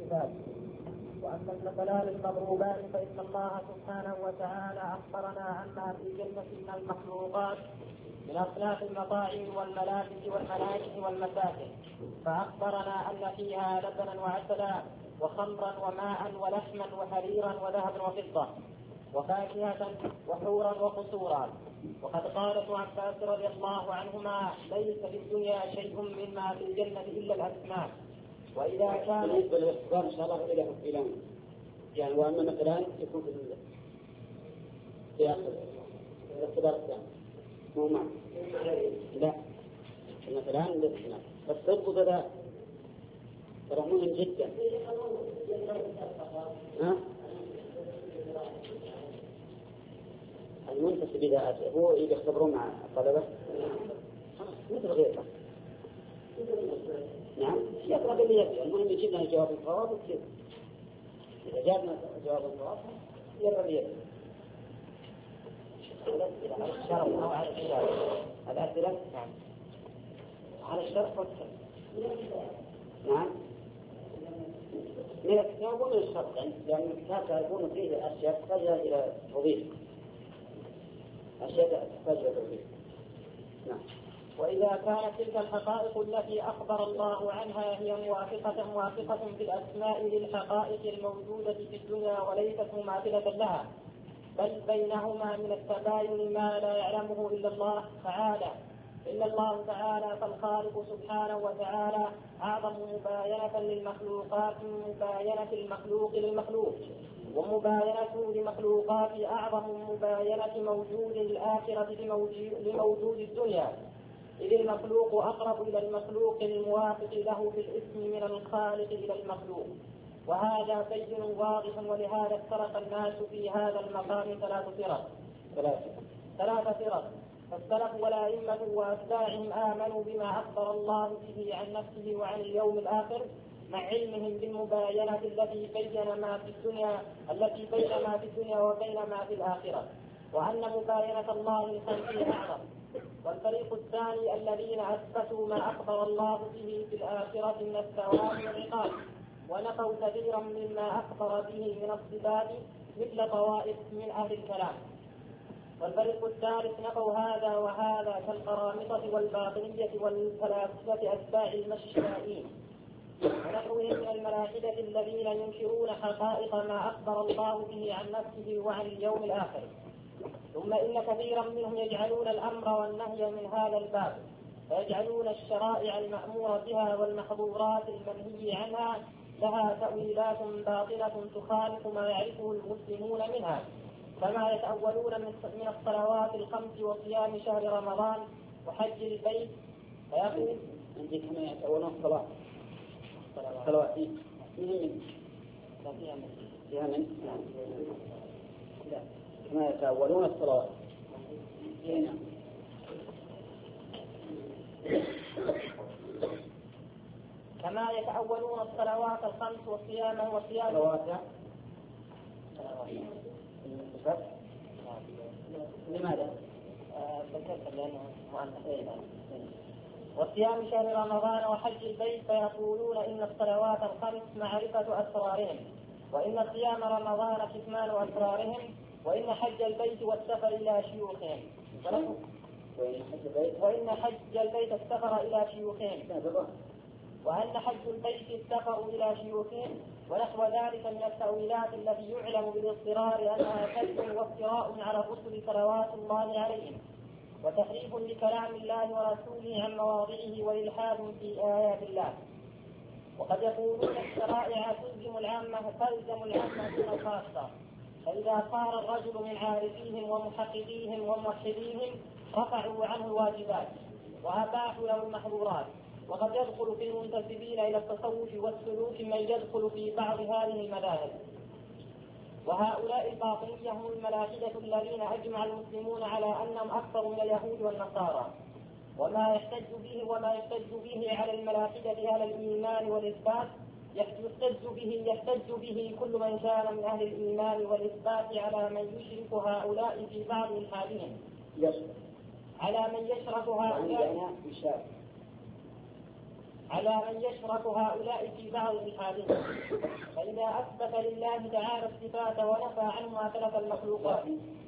والإثبات. وأما المثلان المضروبان فإن الله سبحانه وتعالى أخبرنا عما في الجنة من المخلوقات من أصناف المطاعم والملابس والمناكح والمساكن، فأخبرنا أن فيها لبنا وعسلا وخمرا وماء ولحما وحريرا وذهبا وفضة وفاكهة وحورا وقصورا. وقد قال ابن عباس رضي الله عنهما: ليس في الدنيا شيء مما في الجنة إلا الأسماء. وإذا كان بالنسبة للاختبار إن شاء الله إلى يعني وأما مثلا يكون في آخر الاختبار الثاني مو معه لا مثلا الاثنان بس صدق ذا ترى مهم جدا. المنتسب إذا هو يختبرون مع الطلبة مثل غيره. نعم يقرأ باليد. المهم جدا الجواب الصواب وكذا. إذا جابنا جواب الصواب يقرأ باليد. على الشرط أو على الشرط الأسئلة على الشرط والشرط. نعم من الكتاب ومن الشرط لأن الكتاب يكون فيه أشياء تحتاج إلى توضيح. أشياء تحتاج إلى توضيح. نعم. وإذا كانت تلك الحقائق التي أخبر الله عنها هي موافقة في الأسماء للحقائق الموجودة في الدنيا وليست مماثلة لها، بل بينهما من التباين ما لا يعلمه إلا الله تعالى، إلا الله تعالى فالخالق سبحانه وتعالى أعظم مباينة للمخلوقات من مباينة المخلوق للمخلوق، ومباينته لمخلوقات أعظم مباينة موجود الآخرة لموجود الدنيا، إذ المخلوق أقرب إلى المخلوق الموافق له في الاسم من الخالق إلى المخلوق. وهذا بين واضح. ولهذا افترق الناس في هذا المقام ثلاث فرق. فالسلف والأئمة وأتباعهم آمنوا بما أخبر الله به عن نفسه وعن اليوم الآخر مع علمهم بالمباينة التي بين ما في الدنيا وبين ما في الآخرة، وأن مباينة الله الخلق أعظم. والفريق الثاني الذين أثبتوا ما أخبر الله به في الآخرة من الثواب والعقاب ونفوا كثيرا مما أخبر به من الصفات مثل طوائف من أهل الكلام. والفريق الثالث نفوا هذا وهذا كالقرامطة والباطنية والفلاسفة أتباع المشائين ونحوهم من الملاحدة الذين ينكرون حقائق ما أخبر الله به عن نفسه وعن اليوم الآخر. ثم إن كثيرا منهم يجعلون الأمر والنهي من هذا الباب، فيجعلون الشرائع المأمور بها والمحظورات المنهي عنها لها تأويلات باطلة تخالف ما يعرفه المسلمون منها، كما يتأولون من الصلوات الخمس وصيام شهر رمضان وحج البيت. فيقول عندي كما يتأولون الصلاة فيها من لا كما يتأولون الصلاة هنا كما يتأولون الصلوات الخمس وصيام لماذا؟ ذكرت لأنه مؤنث وصيام شهر رمضان وحج البيت، فيقولون إن الصلوات الخمس معرفة أسرارهم، وإن صيام رمضان كتمان أسرارهم، وإن حج البيت والسفر إلى شيوخهم، وإن حج البيت السفر إلى شيوخهم، وأن حج البيت السفر إلى شيوخهم، ونحو ذلك من التأويلات التي يعلم بالاضطرار أنها كذب وافتراء على الرسل صلوات الله عليهم، وتحريف لكلام الله ورسوله عن مواضعه وإلحاد في آيات الله. وقد يقولون الشرائع تلزم العامة دون الخاصة، فإذا صار الرجل من عارفيهم ومحققيهم وموحديهم رفعوا عنه الواجبات وأباحوا له المحظورات. وقد يدخل في المنتسبين إلى التصوف والسلوك من يدخل في بعض هذه المذاهب. وهؤلاء الباطنية هم الملاحدة الذين أجمع المسلمون على أنهم أكثر من اليهود والنصارى. وما يحتج به على الملاحدة على الإيمان والإثبات يحتج به كل من كان من أهل الإيمان والإثبات على من يشرك هؤلاء في بعض على من يشرك هؤلاء في بعض الحادثة. فإذا أثبت لله تعالى الصفات ونفى عنه ما تلف المخلوقات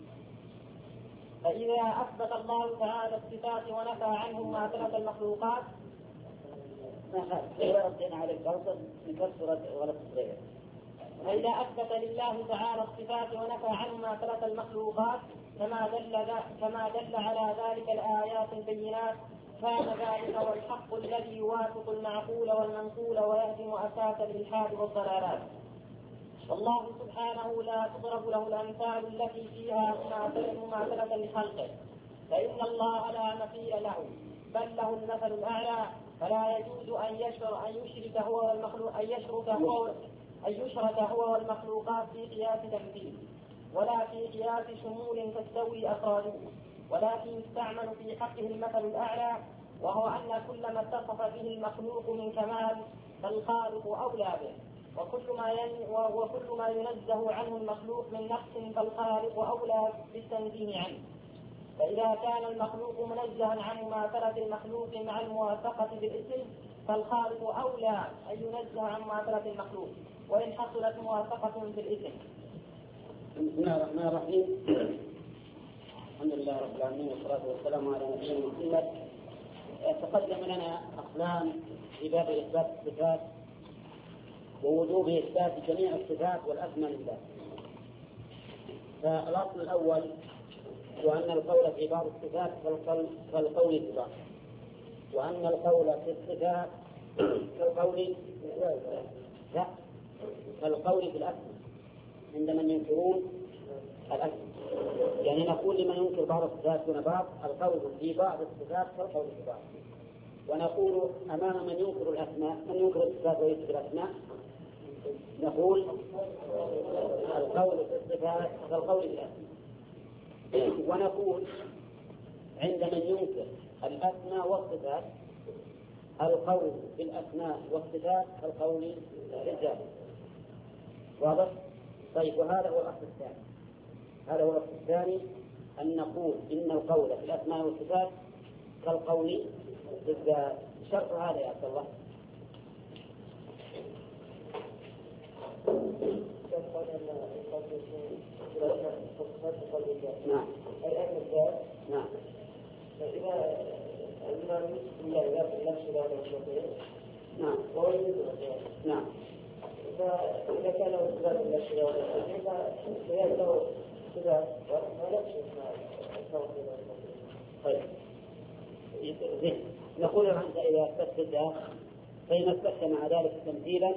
فإذا أثبت الله تعالى الصفات ونفى عنه ما تلف المخلوقات فإذا أثبت لله تعالى الصفات ونفى عنه ما تلف المخلوقات كما دل على ذلك الآيات البينات كان ذلك هو الحق الذي يوافق المعقول والمنقول ويهدم أساس الإلحاد والضلالات. والله سبحانه لا تضرب له الأمثال التي فيها مماثلة لخلقه، فإن الله لا مثيل له بل له المثل الأعلى، فلا يجوز أن يشرك هو والمخلوقات في قياس تمثيل ولا في قياس شمول تستوي أفراده، ولكن يستعمل في حقه المثل الأعلى، وهو أن كل ما اتصف به المخلوق من كمال فالخالق أولى به، وكل ما ينزه عنه المخلوق من نقص فالخالق أولى بالتنزيه عنه. فإذا كان المخلوق منزها عن مماثلة المخلوق مع الموافقة بالاسم فالخالق أولى أن ينزه عن مماثلة المخلوق وإن حصلت موافقة بالاسم. بسم الله الرحمن الرحيم. الحمد لله رب العالمين والصلاة والسلام على نبينا محمد. تقدم لنا أقسام في باب إثبات الصفات ووجوب إثبات جميع الصفات والأسماء لله. فالأصل الأول هو أن القول في بعض الصفات كالقول في بعض، وأن القول في الصفات كالقول في الأسماء عند من ينكرون الأسماء. يعني نقول لمن ينكر بعض الصفات دون بعض القول في بعض الصفات كالقول في بعض، ونقول أمام من ينكر الأسماء من ينكر الصفات ويثبت الأسماء نقول القول في الصفات كالقول في الأسماء. ونقول عند من ينكر الأسماء والصفات القول في الأسماء والصفات كالقول في الذات. واضح؟ طيب، وهذا هو الأصل الثاني. هذا هو الأصل الثاني، أن نقول إن القول في الأسماء والصفات كالقول في الذات. شرط هذا يا عبد الله. نعم. نعم. فإذا الإمام لا يأخذ نفسه لا يستطيع. نعم. وهو يريد. نعم. فإذا كان له إثبات النفس لا يستطيع فهي له إثبات ونفسه طيب. نقول أنت إذا أثبت الذات فإن أثبت مع ذلك تمثيلا.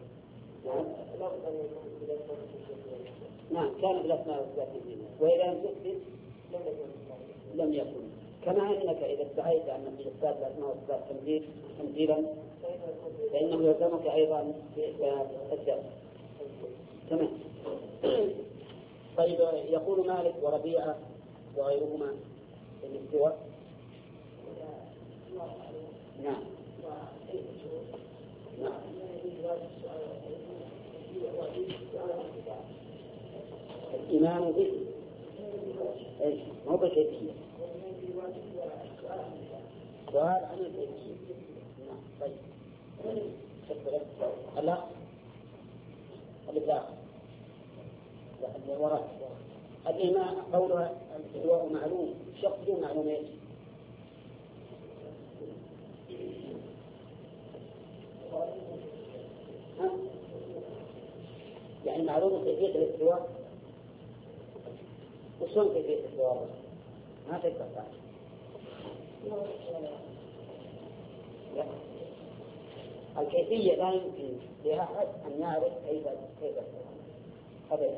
نعم، كان بالأسماء والصفات تمثيلا، وإذا لم تثبت لم يكن. كما أنك إذا ادعيت أن في إثبات الأسماء والصفات تمثيلا فإنه يلزمك أيضا بإثبات الذات. تمام. طيب، يقول مالك وربيعة وغيرهما في الاستواء. نعم. نعم. الإيمان به إيش؟ مو بالكيفية. سؤال عن الكيفية. نعم. طيب. لا. الإطلاق. لا، وراء. الإيمان قولها الاستواء معلوم، شخص معلوم إيش؟ يعني معلومة كيفية الاستواء. وشلون كيفية الاستواء؟ ما تقدر تعرف. الكيفية لا يمكن لأحد أن يعرف كيف أبدا.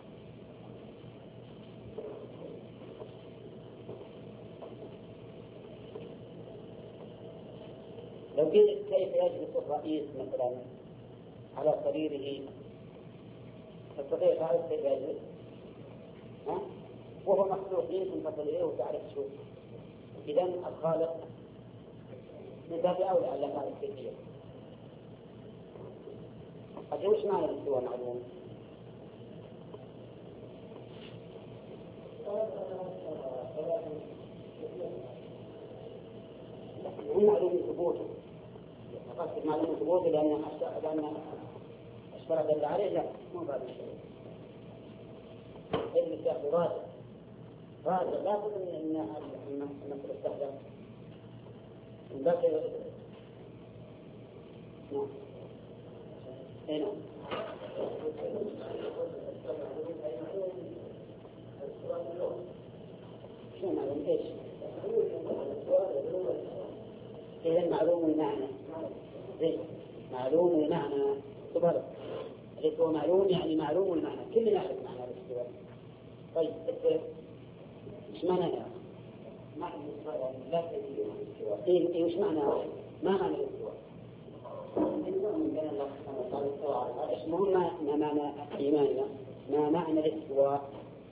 لو قلت كيف يجلس الرئيس مثلا على سريره تستطيع تعرف كيف يجلس؟ وهو مخلوق يمكن تصل إليه وتعرف شو. إذن الخالق من باب أولى أن لا تعرف كيفية. أجل وش معنى الاستواء معلوم؟ هم معلوم ثبوته قصد معلومة ثبوت لأن اشترط دل عليه، لا مو بعد الشيء. إذن الشيخ راجع لا بد أن المسألة تستخدم بقي. نعم هنا شو معلوم إيش؟ إذا معلوم المعنى زين، معلوم المعنى تبارك اللي هو معلوم يعني معلوم المعنى، كلنا نعرف معنى الاستواء. طيب إيش معنى معنى الاستواء؟ يعني لا تدري عن الاستواء. إيه وش معنى؟ ما معنى الاستواء؟ إيش ما معنى إيماننا؟ ما معنى الاستواء؟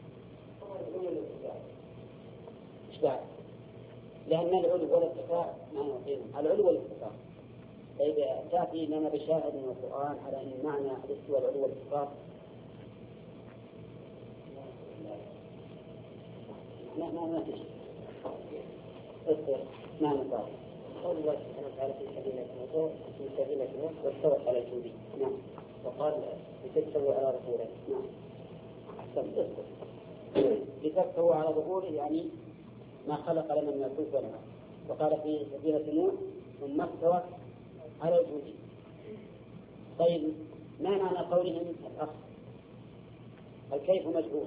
إيش بعد؟ لأن العلو والارتفاع معنى قيم، العلو والارتفاع. طيب تأتي لنا بشاهد من القرآن على أن معنى الاستواء العلو والارتفاع؟ ما تجي. ما نقال. قول الله سبحانه وتعالى في سبيل نوح واستوت على الجودي. نعم. وقال لتستووا على ظهوره. نعم. أحسن. لتستووا على ظهوره يعني ما خلق لنا من الفلك والنار. وقال في سبيل نوح ثم استوى على الجودي. طيب ما معنى قولهم الأخ؟ الكيف مجهول.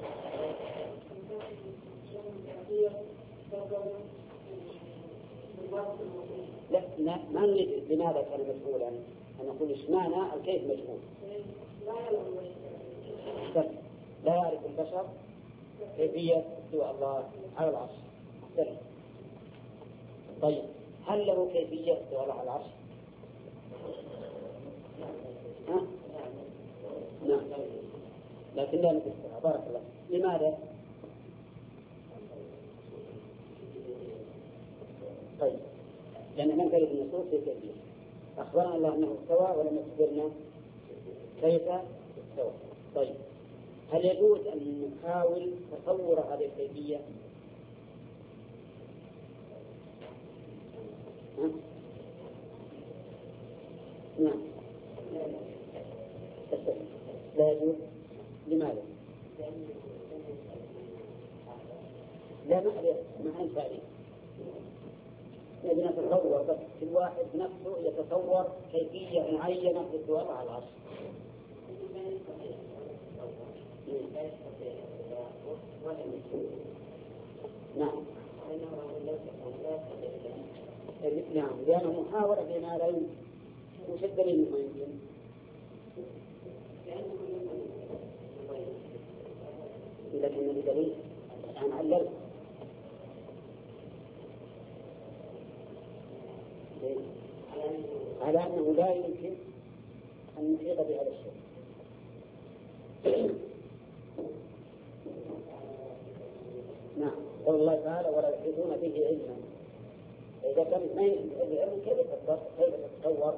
لا ما نريد لماذا كان مجهولا، أن نقول إيش معنى الكيف مجهول. لا يعرف البشر كيفية استواء الله على العرش. طيب هل له كيفية استواء الله على العرش؟ نعم لكن لا نفسرها. بارك الله. لماذا؟ طيب لأن لم ترد النصوص في كيفية. أخبرنا الله أنه استوى ولم يخبرنا كيف استوى. طيب هل يجوز أن نحاول تصور هذه الكيفية؟ نعم لا يجوز. لماذا؟ لا ما عن تعريف. نبي نتصور بس كل واحد نفسه يتصور كيفية معينة للسؤال على العرش. نعم نعم لأنه محاولة بما لا يمكن. وش الدليل ما يمكن؟ لكن الدليل عن علل على أنه لا يمكن أن نحيط بهذا الشيء. نعم قول الله تعالى ولا يحيطون به علما. إذا كان ما يمكن العلم كيف تتصور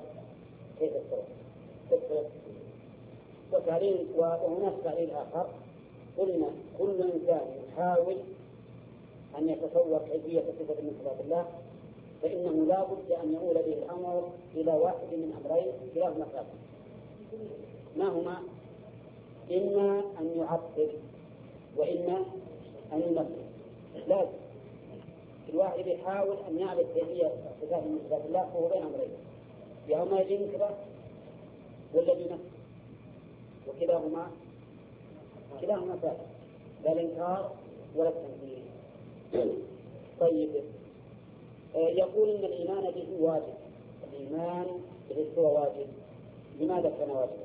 وتعليل. وهناك تعليل آخر قلنا كل إنسان يحاول أن يتصور كيفية صفة من صفات الله فإنه لا بد أن يؤول به الأمر إلى واحد من أمرين كلاهما خاطئ. ما هما؟ إما أن يعطل وإما أن يمثل. لازم الواحد يحاول أن يعرف كيفية صفات من صفات الله وهو بين أمرين، يا إما ينكره ولا يمثل، وكلاهما خاطئ، لا الإنكار ولا التنفيذ. طيب يقول إن الإيمان به واجب. الإيمان به هو واجب. لماذا كان واجب؟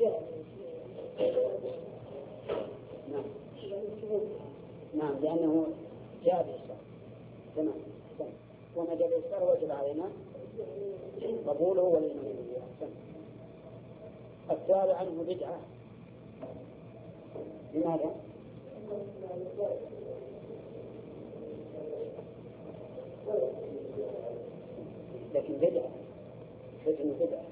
نعم لأنه جاء بالشرع. تمام. وما جاء بالشرع وجب علينا قبوله والإيمان به. السؤال عنه بدعة. لماذا؟ لكن بدعة فتن بدعة.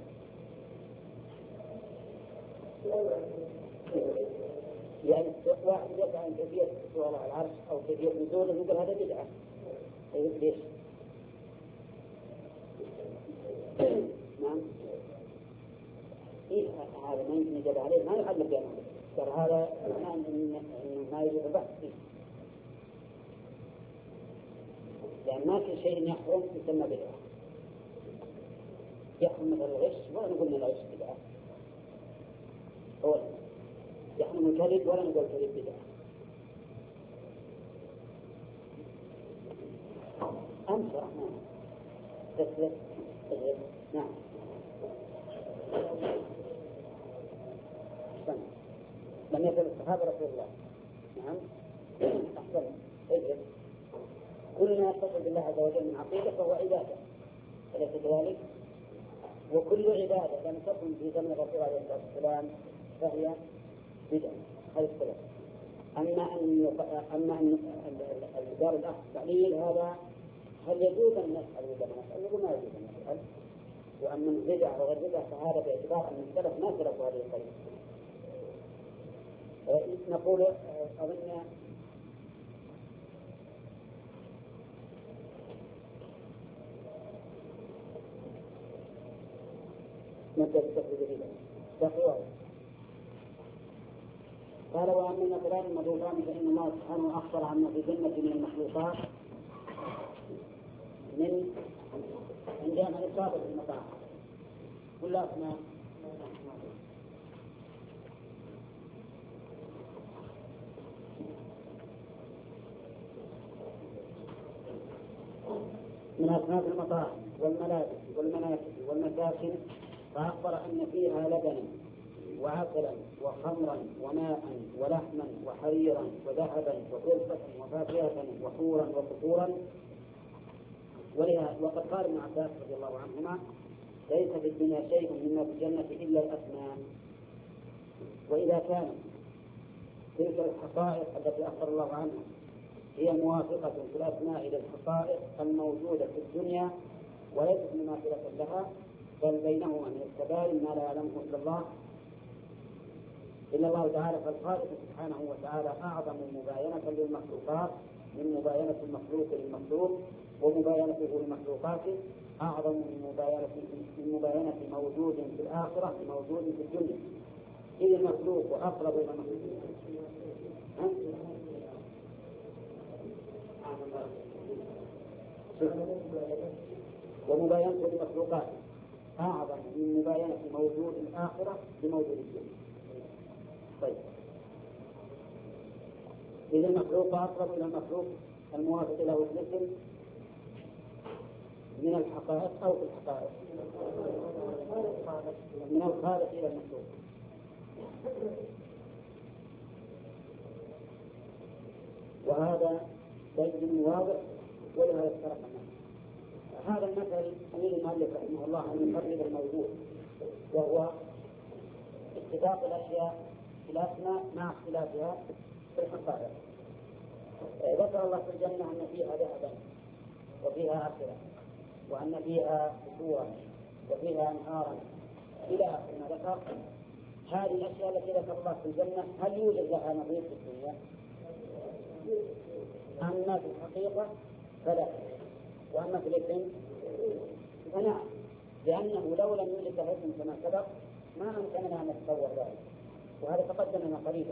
يعني واحد يسأل عن كيفية استواء على العرش أو كيفية نزوله يقول هذا بدعة. طيب ليش؟ نعم هذا ما يمكن يجب عليه ما يعلق بينهم، ترى هذا معناه إنه ما يجب البحث فيه، لأن ما في شيء يحرم يسمى بدعة. يحرم مثل الغش ولا نقول إن الغش بدعة، هو يحرم الكذب ولا نقول الكذب بدعة. أمسى تسلك نعم. لم يكن الصحابة رسول الله. نعم أحسن. كل ما يتصل بالله عز وجل من عقيدة فهو عبادة، أليس كذلك؟ وكل عبادة لم تكن في زمن الرسول عليه الصلاة والسلام فهي بدعة. هذا السبب. أما أن الدار الأخ تعليل هذا هل يجوز أن نسأل ولا ما نسأل؟ يقول ما يجوز أن نسأل. وأما البدع وغير بدع فهذا باعتبار أن السلف ما سلكوا هذه الطريقة. نقول أظن نبدأ بالتفريق جديدا. قال وأما المثلان المضروبان فإن الله سبحانه أخبر عما في الجنة من المخلوقات من عندما إصابة المطاعم كل أسماء من أصناف المطاعم والملابس والمناكب والمساكن، فأخبر أن فيها لبنا وعسلا وخمرا وماء ولحما وحريرا وذهبا وفضة وفاكهة وحورا وقصورا. وقد قال ابن عباس رضي الله عنهما ليس في الدنيا شيء مما في الجنة إلا الأسماء. وإذا كانت تلك الحقائق التي أخبر الله عنها هي موافقة في الأسماء للحقائق الموجودة في الدنيا وليست مماثلة لها، بل بينهما من الكبائر ما لا يعلمه إلا الله تعالى، فالخالق سبحانه وتعالى أعظم مباينة للمخلوقات من مباينة المخلوق للمخلوق، ومباينته لمخلوقاته أعظم من مباينة موجود في الآخرة لموجود في الدنيا، إذ المخلوق أقرب إلى المخلوق. ومباينته لمخلوقاته أعظم من مباينة موجود الآخرة لموجود الدنيا. طيب، إذا المخلوق أقرب إلى المخلوق الموافق له في الاسم من الحقائق أو في الحقائق من الخالق إلى المخلوق. وهذا بين واضح ولهذا افترق الناس. هذا المثل أمير المؤلف رحمه الله أن يقرب الموجود، وهو اتفاق الأشياء في الأسماء مع اختلافها في الحقائق. ذكر الله في الجنة أن فيها ذهبا وفيها عسلا وأن فيها قصورا وفيها أنهارا إلى آخر ما ذكر. هذه الأشياء التي ذكر الله في الجنة هل يوجد لها نظير في الدنيا؟ أما في الحقيقة فلا، وأما في الاسم فنعم، لأنه لو لم يوجد له اسم كما سبق ما أمكننا أن نتصور ذلك، وهذا تقدم لنا قريبا.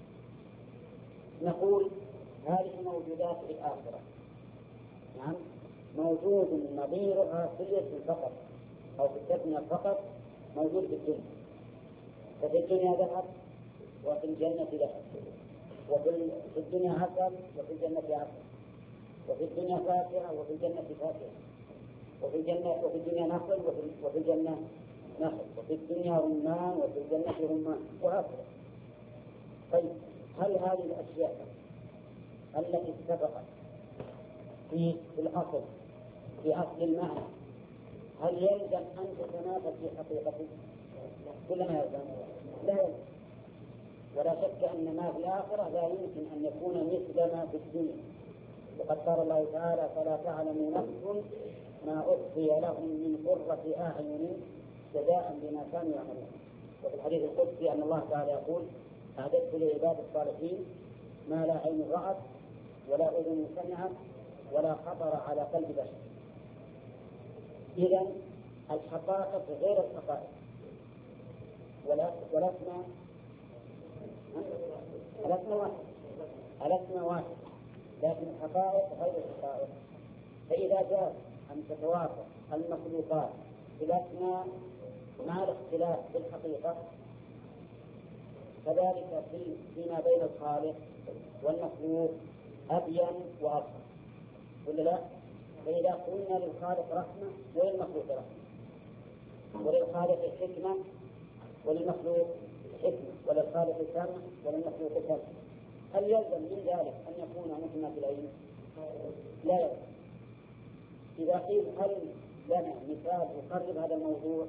نقول هذه موجودات في الآخرة، نعم، موجود نظيرها في الاسم فقط أو في التثنية فقط موجود في الدنيا. ففي الدنيا ذهب وفي الجنة ذهب، وفي الدنيا عسل وفي الجنة عسل، وفي الدنيا فاكهة وفي الجنة فاكهة، وفي الدنيا نخل وفي الجنة نخل، وفي الدنيا رمان وفي الجنة رمان، وهكذا. طيب، هل هذه الأشياء التي اتفقت في الأصل في أصل المعنى هل يلزم أن تتنافس في حقيقته؟ كل ما يلزم لا يلزم، ولا شك أن ما في الآخرة لا يمكن أن يكون مثل ما في الدنيا. وقد قال الله تعالى فلا تعلم نفس ما أخفي لهم من قرة أعين جزاء بما كانوا يعملون. وفي الحديث القدسي أن الله تعالى يقول أعددت لعباد الصالحين ما لا عين رأت ولا أذن سمعت ولا خطر على قلب بشر. إذن الحقائق غير الحقائق، والأسماء الأسماء واحد، لكن الحقائق غير الحقائق. فإذا جاء أن تتوافق المخلوقات في الأسماء مع الاختلاف في الحقيقة، كذلك فيما بين الخالق والمخلوق أبين وأبصر، ولا لا؟ فإذا قلنا للخالق رحمة وللمخلوق رحمة، وللخالق حكمة وللمخلوق حكمة، وللخالق سمع وللمخلوق سمع، هل يلزم من ذلك أن يكون متماثلين؟ لا يلزم. إذا قيل هل لنا مثال يقرب هذا الموضوع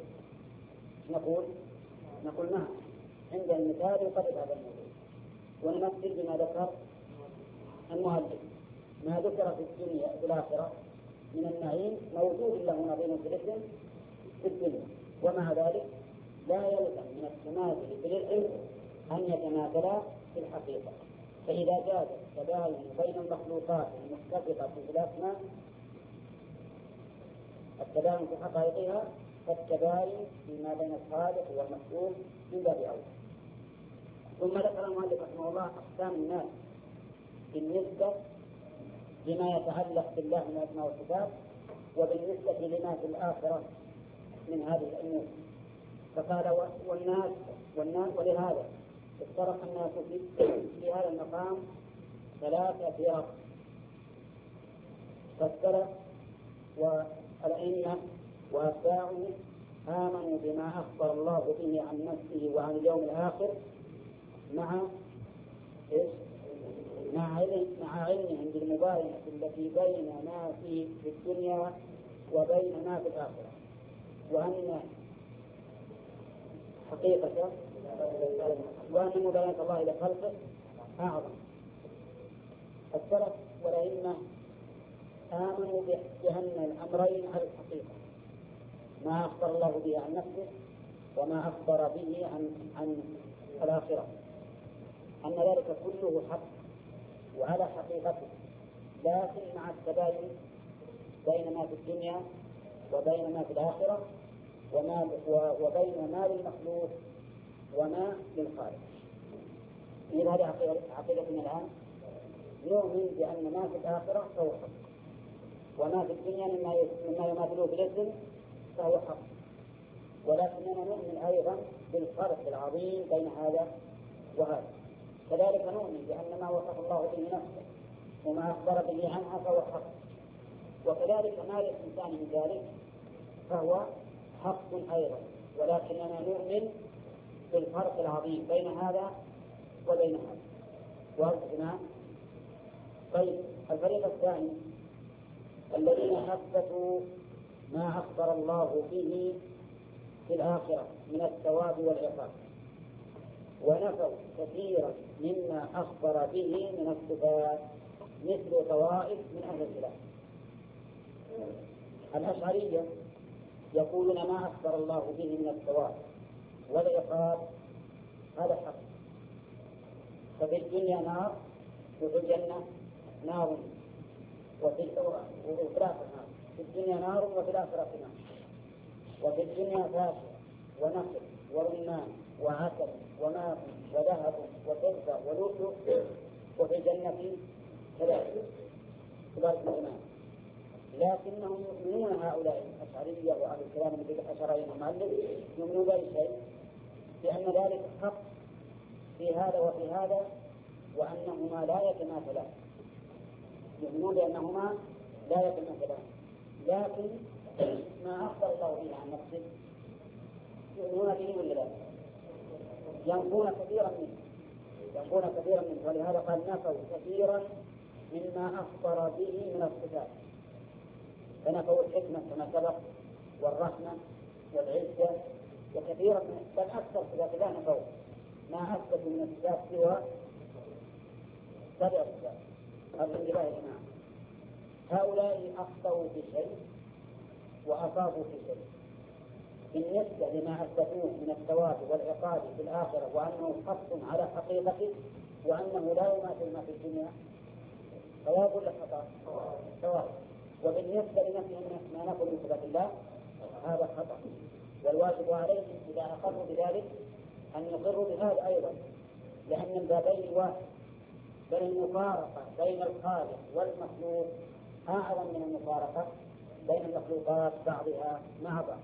نقول نعم، عند المثال يقرب هذا الموضوع، ونمثل بما ذكر المؤلف. ما ذكر في الدنيا في الآخرة من النعيم موجود له نظير في الاسم في الدنيا، ومع ذلك لا يلزم من التماثل في الاسم أن يتماثلا في الحقيقة. فإذا جاز التباين بين المخلوقات المتفقة في الأسماء التباين في حقائقها فالتباين فيما بين الخالق والمخلوق من باب أولى. ثم ذكر المؤلف رحمه الله أقسام الناس بالنسبة لما يتعلق بالله من الأسماء والصفات، وبالنسبة لما في الآخرة من هذه الأمور. فقال والناس ولهذا افترق الناس في هذا المقام ثلاثة فرق، فالسلف والأئمة وأتباعه آمنوا بما أخبر الله به عن نفسه وعن اليوم الآخر مع علمهم بالمباينة التي بين ما في الدنيا وبين ما في الآخرة، وأن حقيقة وأن مباينة الله إلى خلقه أعظم. السلف والأئمة آمنوا بأن الأمرين على الحقيقة، ما أخبر الله به عن نفسه وما أخبر به عن الآخرة، أن ذلك كله حق وعلى حقيقته، لكن مع التباين بين ما في الدنيا وبين ما في الآخرة وبين ما للمخلوق وما للخالق. إذا هذه عقيدتنا الآن، نؤمن بأن ما في الآخرة فهو حق، وما في الدنيا مما يماثله بالاسم فهو حق، ولكننا نؤمن أيضا بالفرق العظيم بين هذا وهذا. كذلك نؤمن بأن ما وصف الله به نفسه وما أخبر به عنها فهو حق، وكذلك ما للإنسان من ذلك فهو حق أيضا، ولكننا نؤمن بالفرق العظيم بين هذا وبين هذا. وأرجعنا طيب الفريق الثاني الذين أثبتوا ما أخبر الله به في الآخرة من الثواب والعقاب، ونفوا كثيرا مما أخبر به من الصفات، مثل طوائف من أهل الخلاف. الأشعرية يقولون ما أخبر الله به من الثواب والعقاب هذا حق، ففي الدنيا نار وفي الجنة نار، وفي الآخرة نار، في الدنيا نار وفي الآخرة نار، وفي الدنيا فاكهة ونخل ورمان وعسل وماء وذهب وفضة ولؤلؤ، وفي الجنة كذلك كذلك الإيمان. لكنهم يؤمنون هؤلاء الأشعرية وأهل الكلام الذي أشار إليه المؤلف يؤمنون بالشيء بأن ذلك حق في هذا وفي هذا، وأنهما لا يتماثلان، يؤمنون بأنهما لا يتماثلان، لكن ما أخبر الله به عن نفسه يؤمنون به ولا لا؟ ينفون كثيرا منه، ولهذا قال نفوا كثيرا مما أخبر به من الصفات، فنفوا الحكمة كما سبق والرحمة والعزة وكثيرا بل أكثر صفات لا نفوا، ما أثبتوا من الصفات سوى 7 صفات. الانتباه يا جماعة، هؤلاء أخطأوا في شيء وأصابوا في شيء بالنسبة لما أثبتوه من الثواب والعقاب في الآخرة، وأنه حق على حقيقته، وأنه لا يماثل ما في الدنيا. ثواب ولا خطأ؟ ثواب. وبالنسبة لنفسهم ما نقول من صفات الله هذا خطأ، والواجب عليهم إذا أقروا بذلك هذا أيضا لأن البابين واحد، بل المفارقة بين الخالق والمخلوق أعظم من المفارقة بين المخلوقات بعضها مع بعض.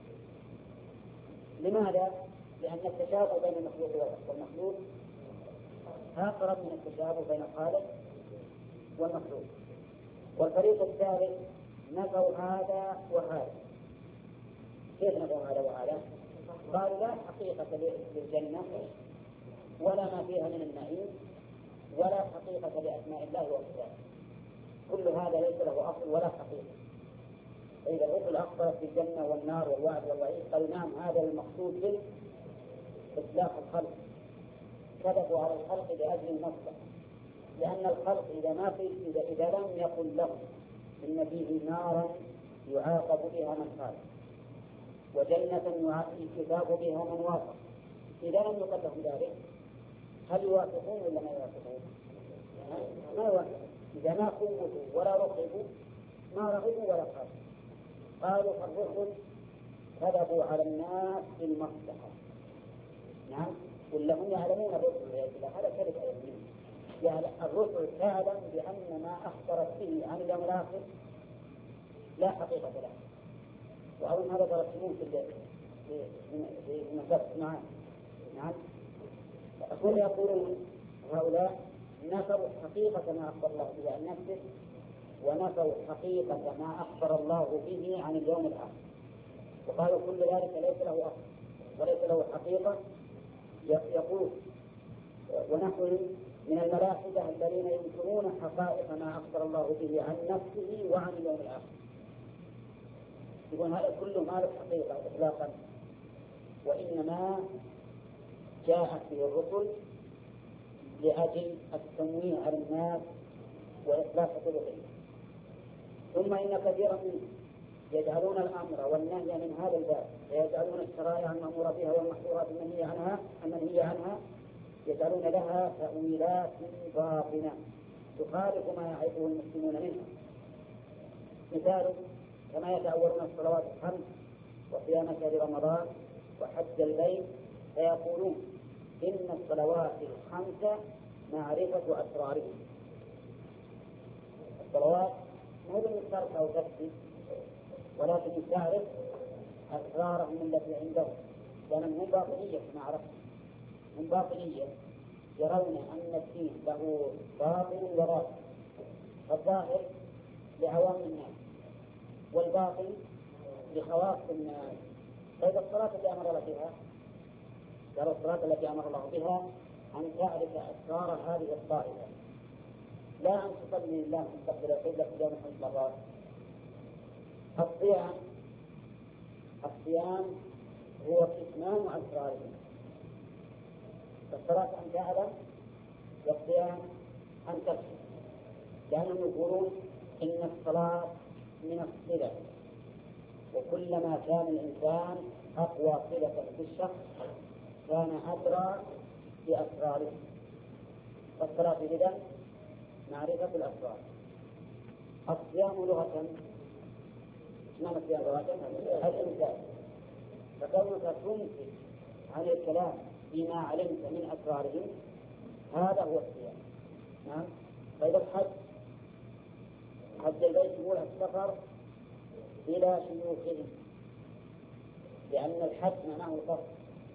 لماذا؟ لأن التشابه بين المخلوق والمخلوق أقرب من التشابه بين الخالق والمخلوق. والفريق الثالث نفوا هذا وهذا. كيف نفوا هذا وهذا؟ قالوا لا حقيقة للجنة ولا ما فيها من النعيم ولا حقيقة لأسماء الله وصفاته، كل هذا ليس له أصل ولا حقيقة. إذا الرسل أخبرت بالجنة والنار والوعد والوعيد قالوا نعم هذا المقصود به إصلاح الخلق، كذبوا على الخلق لأجل المصلحة، لأن الخلق إذا لم يقل له إن فيه نارا يعاقب بها من خالف وجنة يثاب بها من وافق، إذا لم يقل لهم ذلك هل يوافقون ولا ما يوافقون؟ ما يوافقون. إذا ما قوتوا ولا رغبوا ما رغبوا ولا خافوا. قالوا الرسل كذبوا على الناس بالمصلحة. نعم ولا هم يعلمون الرسل هذا كذب أيضا. يعني الرسل تعلم بأن ما أخبرت به عن اليوم الآخر لا حقيقة له، وأظن هذا درستموه في مسألة معاه. نعم أقول يقولون هؤلاء نفوا حقيقة ما أخبر الله به عن نفسه ونفوا حقيقة ما أخبر الله به عن اليوم الآخر، وقالوا كل ذلك ليس له أصل وليس له حقيقة. يقول ونحن من الملاحدة الذين ينكرون حقائق ما أخبر الله به عن نفسه وعن اليوم الآخر، يقول هذا كله ما له حقيقة إطلاقا، وإنما جاءت به الرسل لأجل التنويه على الناس وإصلاح قلوبهم. ثم إن كثيرا منهم يجعلون الأمر والنهي من هذا الباب، ويجعلون الشرائع المأمورة بها والمحظورات المنهية عنها يجعلون لها تأويلات باطنة تخالف ما يعرفه المسلمون منها. مثال كما يتأولون الصلوات الخمس وصيام شهر رمضان وحج البيت فيقولون إن الصلوات الخمس معرفة أسرارهم. الصلوات مو بالمشترك أو تكفي، ولكن تعرف أسرارهم التي عندهم، لأنهم باطنية معرفة، هم باطنية يرون أن الدين له باطن وظاهر، الظاهر لعوام الناس والباطن لخواص الناس. طيب الصلاة التي أمر الله بها، قالوا الصلاة التي أمر الله بها أن تعرف أسرار هذه الطائفة، لا أن تصلي لله مستقبل القبلة في يوم 5 مرات. الصيام هو كتمان أسرارهم، الصلاة أن تعلم والصيام أن تكشف، لأنهم يقولون إن الصلاة من الصلة، وكلما كان الإنسان أقوى صلة بالشخص كان أدرى بأسراره. الصلاة إذن معرفة الأسرار. الصيام لغة ما الصيام لغة؟ الإمساك، فكونك تمسك عن الكلام بما علمت من أسرارهم هذا هو الصيام. نعم. طيب حج البيت هو السفر إلى شيوخهم، لأن الحج معناه القصد،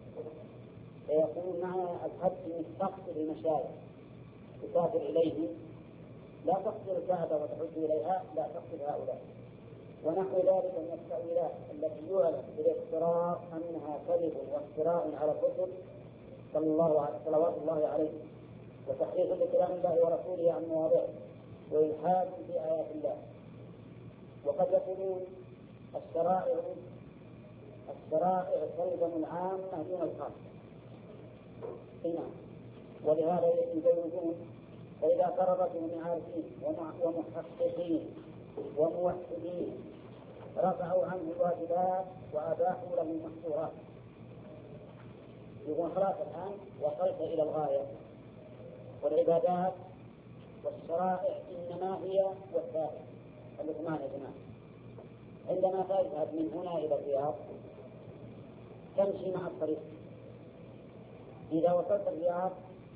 فيقول معنى الحج أنك تقصد المشايخ تسافر إليه، لا تقصد الكعبة وتحج إليها، لا تقصد هؤلاء. ونحو ذلك من التأويلات التي يعلم بالافتراء أنها كذب وافتراء على الرسل صلوات الله عليه، وتحريف لكلام الله ورسوله عن مواضعه، وإلحاد في آيات الله. وقد يقولون الشرائع تلزم العامة دون الخاصة. نعم. ولهذا يجوزون، فإذا قرر رجل من عارفين ومحققين وموحدين رفعوا عنه الواجبات وأباحوا له المحظورات، يقول خلاص الآن وصلت إلى الغاية، والعبادات والشرائع إنما هي وسائل. اللقمان يا جماعة عندما تذهب من هنا إلى الرياض تمشي مع الطريق، إذا وصلت الرياض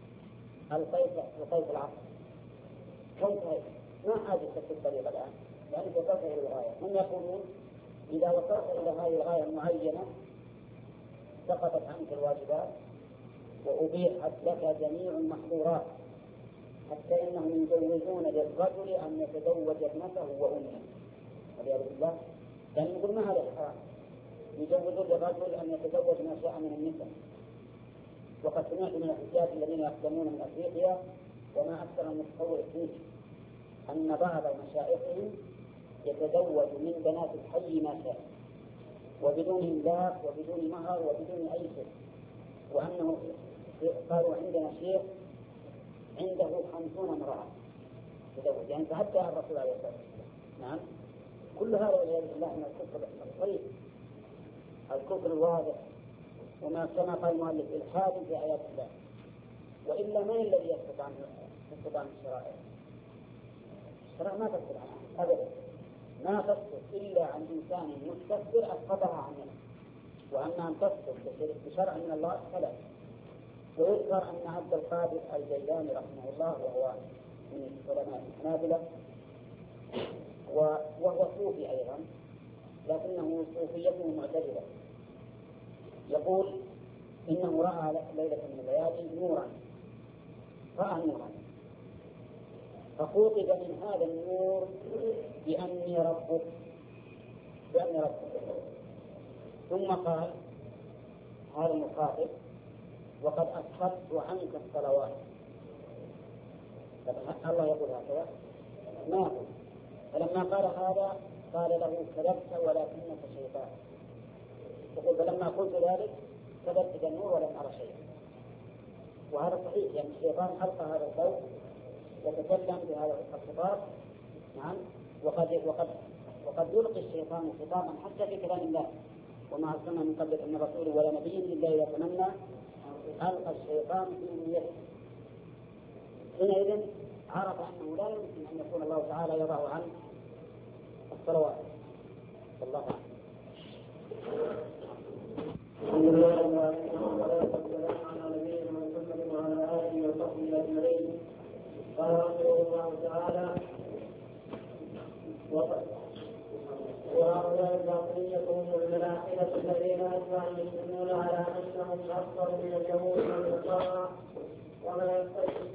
القيت العصر كيف هي؟ ما حاجة تكتب الطريق الآن لأنك وصلت إلى الغاية. هم يقولون إذا وصلت إلى هذه الغاية المعينة سقطت عنك الواجبات وأبيحت لك جميع المحظورات، حتى إنهم يجوزون للرجل أن يتزوج ابنته وأمه والعياذ بالله. يعني يقول ما هذا الحرام، يجوزون للرجل أن يتزوج ما شاء من النساء. وقد سمعت من الفتيات الذين يقدمون من أفريقيا وما أكثر المتصور فيه أن بعض مشايخهم يتزوج من بنات الحي ما شاء وبدون إملاك وبدون مهر وبدون أي شيء، وأنه قالوا عندنا شيخ عنده 50 امرأة تزوج، يعني حتى الرسول عليه الصلاة والسلام. نعم، كل هذا والعياذ بالله من الكفر الصريح، الكفر الواضح، وما كما قال المؤلف الحاد في آيات الله. وإلا من الذي يسقط عن الشرائع؟ الشرائع ما تسقط عنها أبدا، ما تسقط إلا عن إنسان مستكبر أسقطها عنه، وأما أن تسقط بشرع من الله فلا. ويذكر أن عبد القادر الجيلاني رحمه الله وهو من علماء الحنابلة وهو صوفي أيضا لكنه صوفيته معتدلة، يقول إنه رأى ليلة من الليالي نورا، رأى نورا فخوطب من هذا النور بأني ربك، ثم قال هذا المخاطب وقد أسخطت عنك الصلوات. الله يقول هكذا؟ ما هو. فلما قال هذا قال له كذبت ولكنك شيطان. يقول فلما قلت ذلك كذبت بالنور ولم أرى شيئا. وهذا صحيح، يعني الشيطان ألقى هذا الصوت وتكلم بهذا الخطاب. نعم، وقد يلقي الشيطان خطابا حتى في كلام الله، وما أرسلنا من قبل أن رسول ولا نبي إلا إذا تمنى ألقى الشيطان في أمنيته. حينئذ عرف أنه لا يمكن أن يكون الله تعالى يضع عنه الصلوات. والله أعلم. الحمد لله رب العالمين والصلاة والسلام على نبينا محمد وعلى آله وصحبه أجمعين. قال رحمه الله تعالى: وهؤلاء الباطنية هم الملاحدة الذين أجمع المسلمون على أنهم أكثر من اليهود والنصارى، وما يحتج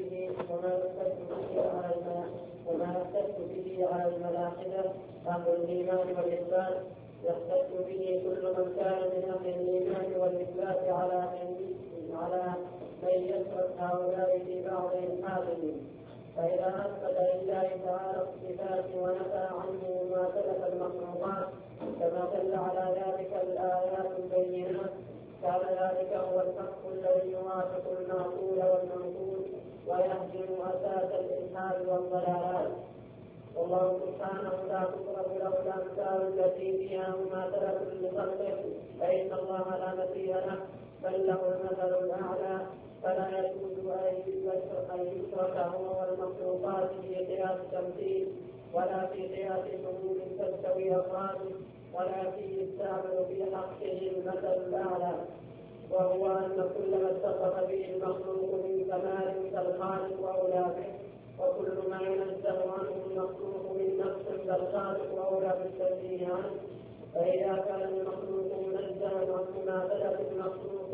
به على الملاحدة أهل الإيمان والإثبات يحتج به كل من كان من أهل الإيمان والإثبات على من يثبت هؤلاء في بعض إلحادهم. فإذا أثبت لله تعالى الصفات ونفى عنه ما سلف المخلوقات كما دل على ذلك الآيات البينات كان ذلك هو الحق الذي يوافق المعقول والمنقول ويهدم أساس الإلحاد والضلالات. والله سبحانه لا تضرب له الأمثال التي فيها مماثلة لخلقه، فإن الله لا مثيل له بل له المثل الأعلى، فلا يجوز أن يشرك هو والمخلوقات في قياس التمثيل ولا في قياس حدود تستوي أفراده، ولكن يستعمل في حقه المثل الأعلى، وهو أن كل ما اتصف به المخلوق من كمال كالخالق وأولى به، وكل ما ينزه عنه المخلوق من نقص كالخالق وأولى بالتنزيه عنه. فإذا كان المخلوق منزها عن مماثلة المخلوق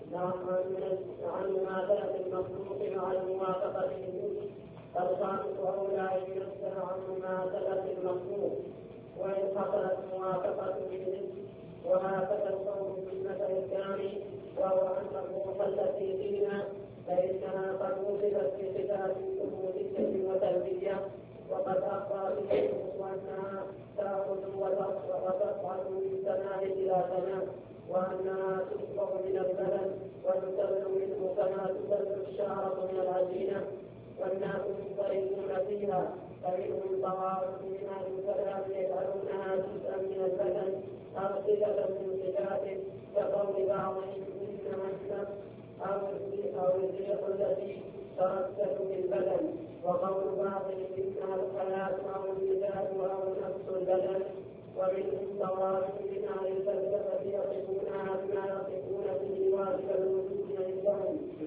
مع الموافقة للوجود، فالخالق أولى أن ينزه عن مماثلة المخلوق وإن حصلت موافقة للوجود. وهكذا القول في المثل الثاني، وهو أن الروح التي فينا فإنها قد وصفت بصفات ثبوتية وسلبية، وقد أخبر به أنها تأخذ وتصعد من سماء إلى سماء، وأنها تسقط من البلد وتسل منه كما تسل الشعرة من العجينة، والناس مضطربون فيها، فمنهم طوائف من أهل الكلام يجعلونها جزءا من البدن أو صفة من صفاته، كقول بعضهم إنما النفس أو الريح التي تردد في البدن، وقول بعضهم إنها الحياة أو المزاج أو نفس البدن. ومنهم طوائف من أهل الفلسفة يصفونها بما يصفون به واجب الوجود عندهم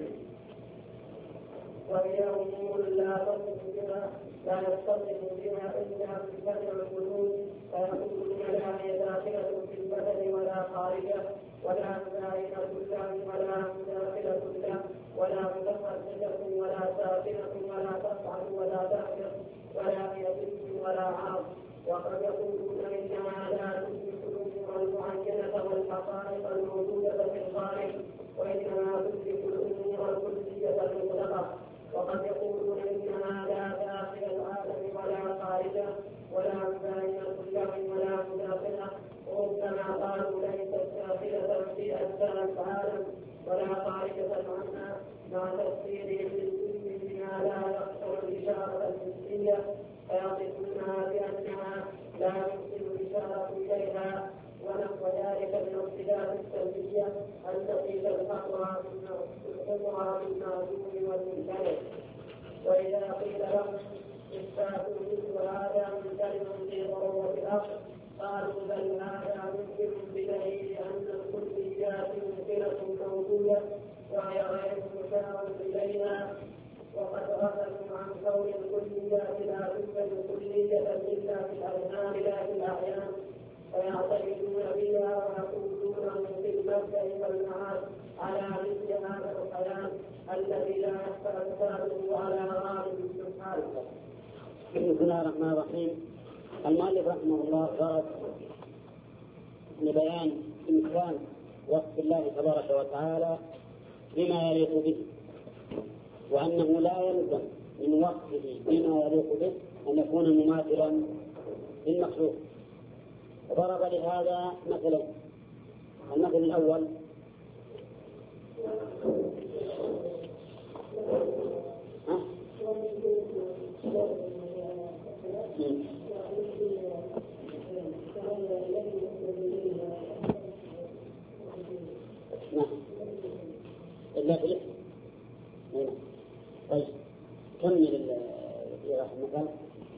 لا يستطيع بها إلا بفتح القلوب فيقولون لا هي داخلة في البدن ولا خارجة ولا مباينة له ولا مداخلة له ولا متحركة ولا ساكنة ولا تصعد ولا تهبط ولا هي جسم ولا عرض. وقد يقولون إنها لا تدرك الأمور المعينة والحقائق الموجودة في الخارج وإنما تدرك الأمور الكلية المطلقة. وقد يقولون إنها لا داخل العالم ولا خارجه ولا مباينة له ولا مداخلة. وربما قالوا ليست داخلة في أجزاء العالم ولا خارجة عنها مع تفسيرهم للجزء بما لا يقصر الإشارة الجزئية فيصفونها بأنها لا يمكن الإشارة إليها ونحو ذلك من الصفات السلبية التي تلحقها بالمعدوم والممتنع. وإذا قيل لهم إثبات مثل هذا ممتنع في ضرورة الأصل قالوا بل هذا ممكن بدليل أن الكليات ممكنة موجودة وهي غير مشار إليها. وقد غفلوا عن كون الكليات لا توجد كلية إلا في الأذهان لا في الأحيان فيعتقدون بها ويقولون في المبدأ والمعاد على مثل هذا الخيال الذي لا يخفى أسبابه على غالب سبحانه. بسم الله الرحمن الرحيم. المؤلف رحمه الله ضرب لبيان إمكان وصف الله تبارك وتعالى بما يليق به وأنه لا يلزم من وصفه بما يليق به أن يكون مماثلا للمخلوق. ضرب لهذا مثلا. المثل الأول إلا في الاسم. طيب كمل المثال.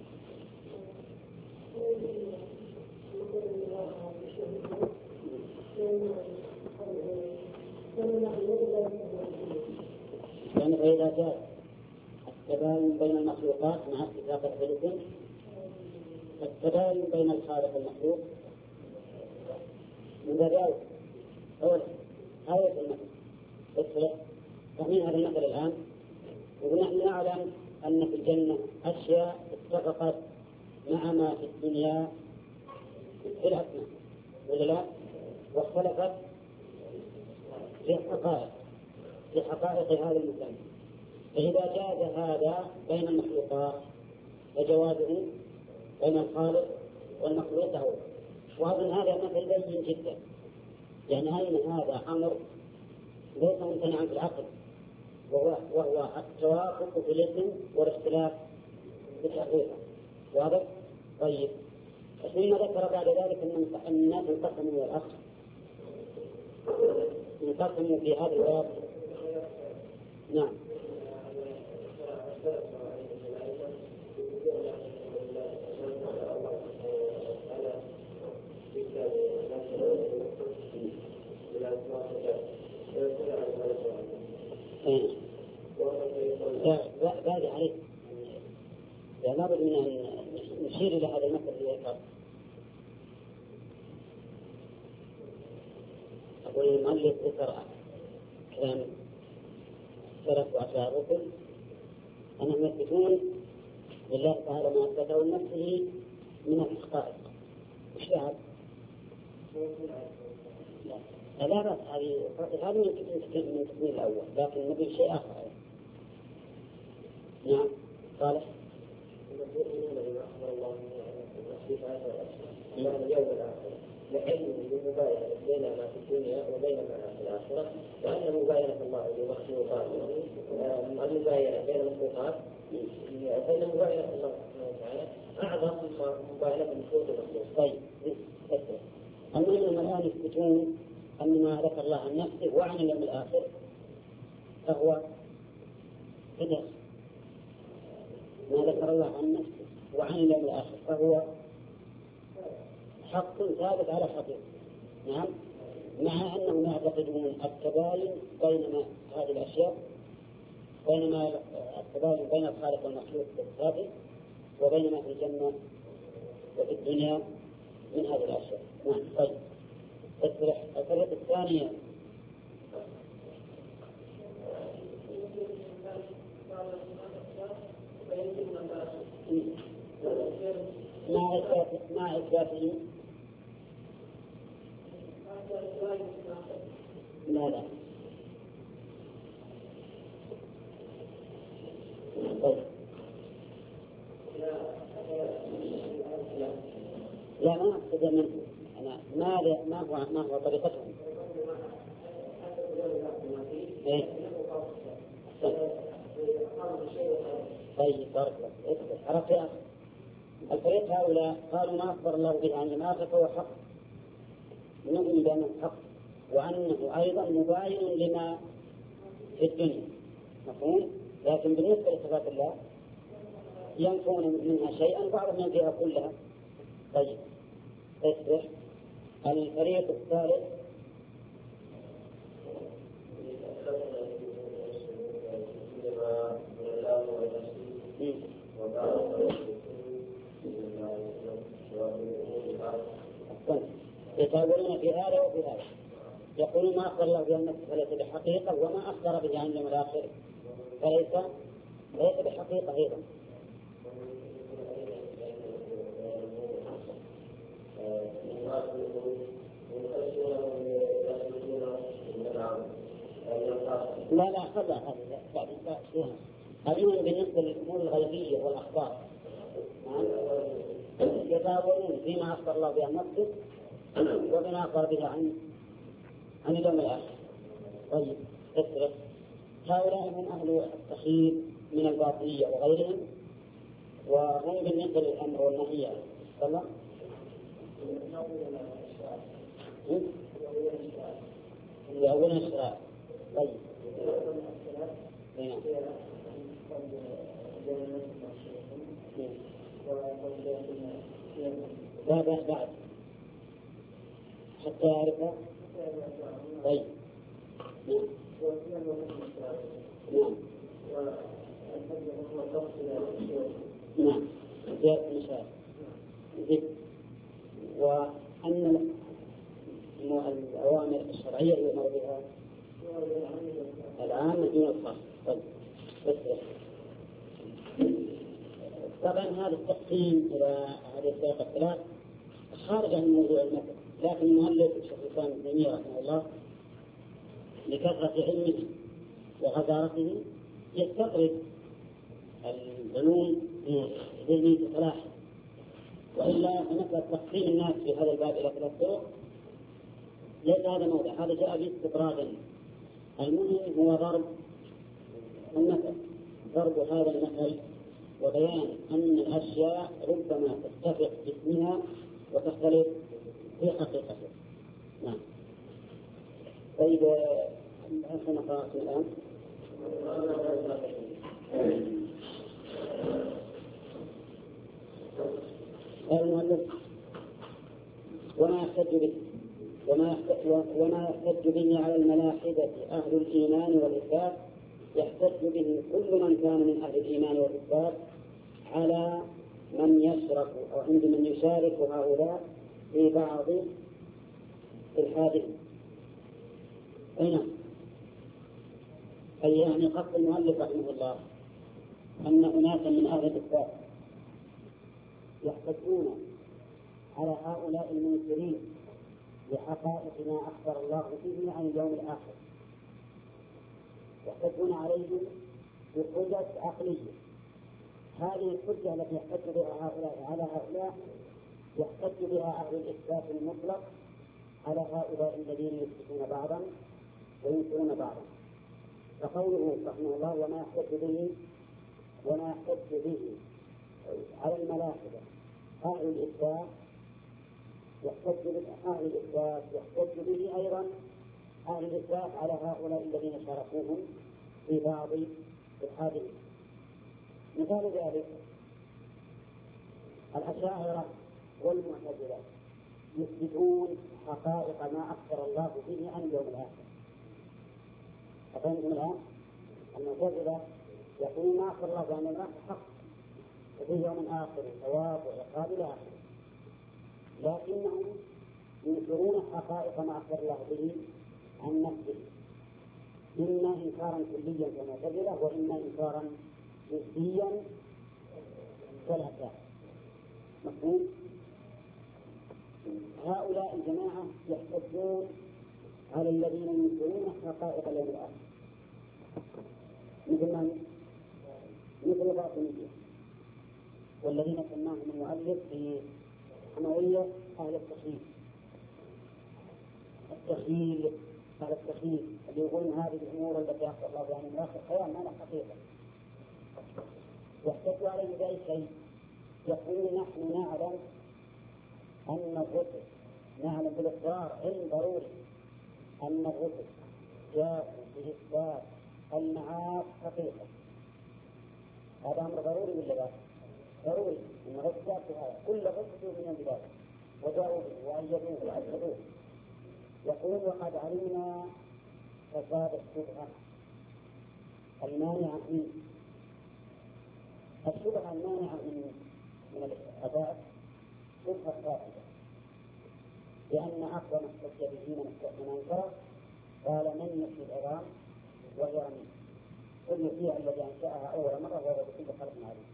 يعني فإذا جاء التباين بين المخلوقات مع اتفاق الثلثين التباين بين الخالق والمخلوق من ذلك أولا آية المثل اصلح فمن هذا المثل الآن ونحن نعلم أن في الجنة أشياء اتفقت مع ما في الدنيا في الأسماء ولا لا؟ واختلفت في حقائق هذا المثال. فإذا جاز هذا بين المخلوقات فجوازه بين الخالق والمخلوق هو. وأظن هذا مثل بين جدا. يعني أين هذا أمر ليس ممتنعا في العقل وهو التوافق في الاسم والاختلاف في الحقيقة. واضح؟ طيب ثم ذكر بعد ذلك أن الناس انقسموا إلى الأخ انقسموا في هذا الباب. نعم. باقي عليه لابد من أن نشير إلى هذا المثل الذي ذكر. أقول المؤلف ذكر كلام السلف وأتباع الرسل أنهم يثبتون لله تعالى ما أثبته لنفسه من الحقائق. وش هذا؟ لا بأس هذه من التكميل الأول لكن نبي شيء آخر. نعم صالح. اليوم الآخر لعلم بالمباينة بين ما في الدنيا وبين ما في الآخرة وأن مباينة الله لمخلوقاته المباينة بين المخلوقات بين مباينة الله سبحانه وتعالى أعظم من مباينة المخلوق للمخلوق. طيب المهم الآن يثبتون أن ما ذكر الله عن نفسه وعن اليوم الآخر فهو كذا. ما ذكر الله عن نفسه وعن اليوم الآخر فهو حق ثابت على حقيقة. نعم. مع أنهم يعتقدون التباين بين هذه الأشياء بينما التباين بين الخالق والمخلوق ثابت وبين ما في الجنة وفي الدنيا من هذه الأشياء. نعم. طيب الطريقة الثانية مع إثباته لا طيب. لا ما أقصد منه أنا ما هو طريقتهم. طيب بارك الله. عرفت يا أخي الفريق هؤلاء قالوا ما أخبر الله به عن الآخرة فهو حق، نؤمن بأنه حق وأنه أيضا مباين لما في الدنيا، مفهوم؟ لكن بالنسبة لصفات الله ينفون منها شيئا بعضهم ينفيها كلها. طيب اصبح الفريق الثالث يتابعون في هذا وفي هذا، يقولون ما أخبر الله بأن نفسه فليس بحقيقة، وما أخبر به عن اليوم الآخر فليس بحقيقة أيضا. لا خذ هذه بالنسبة للأمور الغيبية والأخبار يتابعون فيما أخبر الله بأن نفسه وبما أخبر به عن اليوم الآخر. طيب اصرف هؤلاء من أهل التخيير من الباطنية وغيرهم، وهم بالنسبة للأمر والنهي تمام. يأولون الشراء. طيب بعد حتى يعرفه. طيب نعم زيادة المشاعر. وأن الأوامر الشرعية يؤمر بها العام دون الخاص. طيب طبعا هذا التقسيم إلى هذه الطريقة الثلاث خارج عن موضوع المثل، لكن المؤلف الشيخ الإسلام ابن تيمية رحمه الله لكثرة علمه وغزارته يستطرد العلوم في ذهنه بصلاح، وإلا فمثل تقسيم الناس في هذا الباب إلى ثلاث طرق ليس هذا موضع، هذا جاء باستطرادا. المهم هو ضرب المثل، ضرب هذا المثل وبيان أن الأشياء ربما تتفق في اسمها وتختلف في حقيقتها. نعم. طيب هل نقرأ الآن؟ قال المؤلف وما يحتج به على الملاحدة أهل الإيمان والإثبات يحتج به كل من كان من أهل الإيمان والإثبات على من يشرك أو عند من يشارك هؤلاء في بعض الحادث. أي يعني قصد المؤلف رحمه الله أن أناسا من أهل الإثبات يحتجون على هؤلاء المنكرين لحقائق ما أخبر الله به عن اليوم الآخر، يحتجون عليهم بحجج عقلية. هذه الحجة التي يحتج بها هؤلاء على هؤلاء يحتج بها أهل الإثبات المطلق على هؤلاء الذين يثبتون بعضا وينكرون بعضا. فقوله رحمه الله وما يحتج به على الملاحدة أهل الإثبات يحتج به أيضا أهل الإثبات على هؤلاء الذين شاركوهم في بعض الحادث. مثال ذلك الأشاعرة والمعتزلة يثبتون حقائق ما أخبر الله به عن اليوم الآخر. أفهمتم الآن؟ المعتزلة يقولون ما أخبر الله عن اليوم الآخر حق، وفي يوم آخر وثواب وعقاب إلى آخره، لكنهم ينكرون حقائق ما أخبر الله به عن نفسه، إما إنكارا كليا كالمعتزلة وإما إنكارا جزئيا كالأشاعرة. مفهوم؟ هؤلاء الجماعة يحتجون على الذين ينكرون حقائق اليوم الآخر، مثل الباطنية، والذين سماهم المؤلف في حموية أهل التخييل. أهل التخييل اللي يقولون هذه الأمور التي أخبر الله بها من الآخر خيال ما لها حقيقة. يحتج عليه بأي شيء؟ يقول نحن نعلم أن الرسل، نعلم بالإقرار علم ضروري أن الرسل جاءوا بإثبات المعاد حقيقة. هذا أمر ضروري ولا لا؟ ضروري. إن الرسل جاء بهذا، كل الرسل من البلاد وجاءوا به وأيدوه وأشهدوه. يقول وقد علمنا فساد الشبهة المانعة من الشبهة المانعة من الأداء شبهة فاسدة، لأن أقوى ما احتج به من أنكره قال من يحيي العظام وهي رميم، قل يحييها الذي أنشأها أول مرة وهو بكل خلق عليم.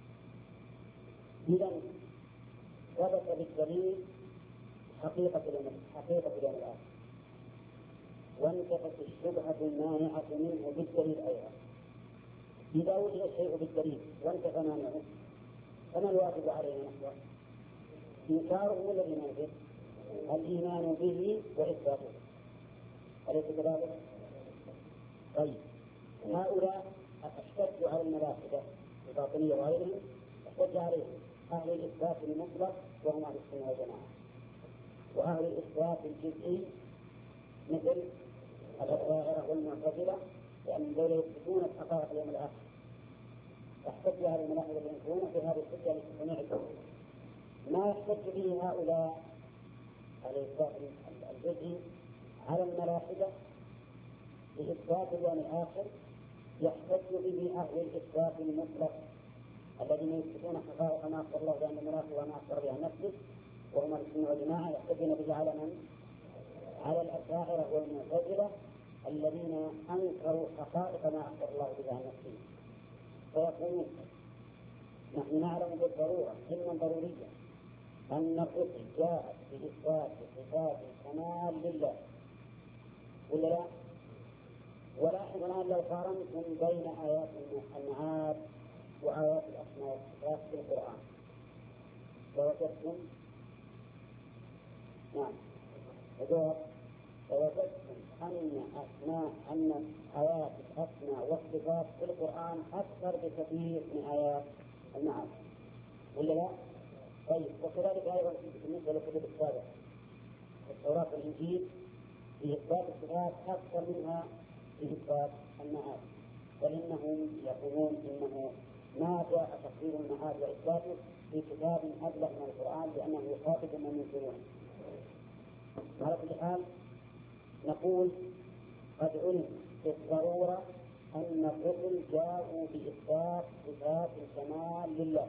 إذا ثبت بالدليل حقيقة اليوم الآخر، وانتفت الشبهة المانعة منه بالدليل أيضا. إذا وجد الشيء بالدليل وانتفى مانعه فما الواجب علينا نحن؟ إنكاره الذي ننكر، الإيمان به وإثباته، أليس كذلك؟ طيب، هؤلاء احتجوا على الملاحدة الباطنية وغيرهم، احتج عليهم أهل الإثبات المطلق وهم أهل السنة والجماعة، وأهل الإثبات الجزئي مثل الأشاعرة والمعتزلة، لأن دول يثبتون الحقائق اليوم الآخر. احتج على الملاحدة الذين ينكرون في هذه الحجة التي سمعتم. ما يحتج به هؤلاء على الإثبات الجزئي على الملاحدة لإثبات اليوم الآخر، يحتج به أهل الإثبات المطلق الذين يثبتون حقائق ما أخبر الله بأن الملاحدة وما أخبر بها نفسه وهم السنة والجماعة، يحتجون به على من؟ على الأشاعرة والمعتزلة الذين أنكروا حقائق ما أخبر الله بها عن نفسه. فيقولون نحن نعلم بالضرورة علما ضروريا أن الرسل جاءت بإثبات صفات الكمال لله، ولا لا؟ ولاحظ الآن لو قارنتم بين آيات المعاد وآيات الأسماء والصفات في القرآن لوجدتم فوجدتم أن آيات الأسماء والصفات في القرآن أكثر بكثير من آيات المعاد، ولا لا؟ طيب، وكذلك أيضا بالنسبة للكتب السابقة التوراة والإنجيل في إثبات الصفات أكثر منها في إثبات المعاد، بل إنهم يقولون إنه ما جاء تقرير المعاد وإثباته في كتاب أبلغ من القرآن لأنه يخاطب من ينكرون. على كل حال نقول قد علم بالضرورة أن الرسل جاءوا بإثبات صفات الكمال لله،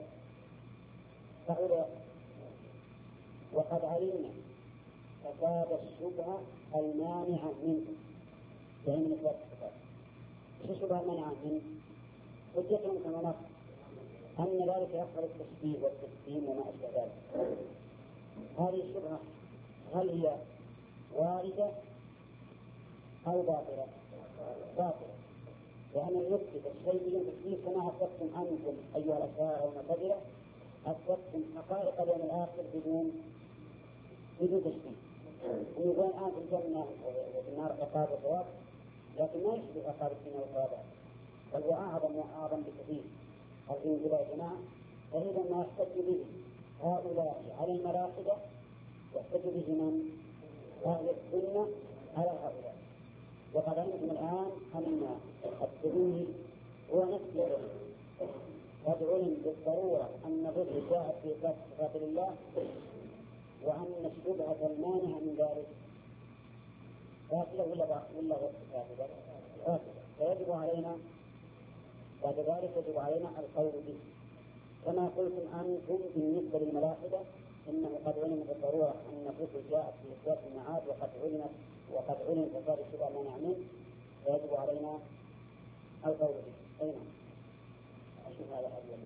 وقد علمنا فساد الشبهة المانعة منه، يعني من إثبات الصفات. إيش الشبهة المانعة منه؟ حجتهم كما نقول أن ذلك يقبل التشبيه والتقسيم وما أشبه ذلك. هذه الشبهة هل هي واردة أو باطلة؟ باطلة، لأن يثبت الشيء بالتشبيه كما أثبتم أنتم أيها الأشاعرة والمعتزلة، أثبتم حقائق اليوم الآخر بدون تشبيه. ويقول الآن في الجنة وفي النار عقاب وثواب، لكن ما يشبه عقاب السنة والثواب، بل هو أعظم وأعظم بكثير. هذه يا جماعة، فإذا ما يحتج به هؤلاء على الملاحدة يحتج به من؟ أهل السنة على هؤلاء. وقد علمتم الآن أن الدليل هو نفس العلم، قد علم بالضرورة أن الرسل جاءت في إثبات صفات لله، وأن الشبهة المانعة من ذلك فاسدة ولا غير فاسدة؟ فاسدة. فيجب علينا بعد ذلك يجب علينا القول به كما قلتم أنتم بالنسبة للملاحدة إنه قد علم بالضرورة أن الرسل جاءت في إثبات المعاد وقد علم فساد الشبه ما نعمل، فيجب علينا القول به. أين أشوف هذا الحديث.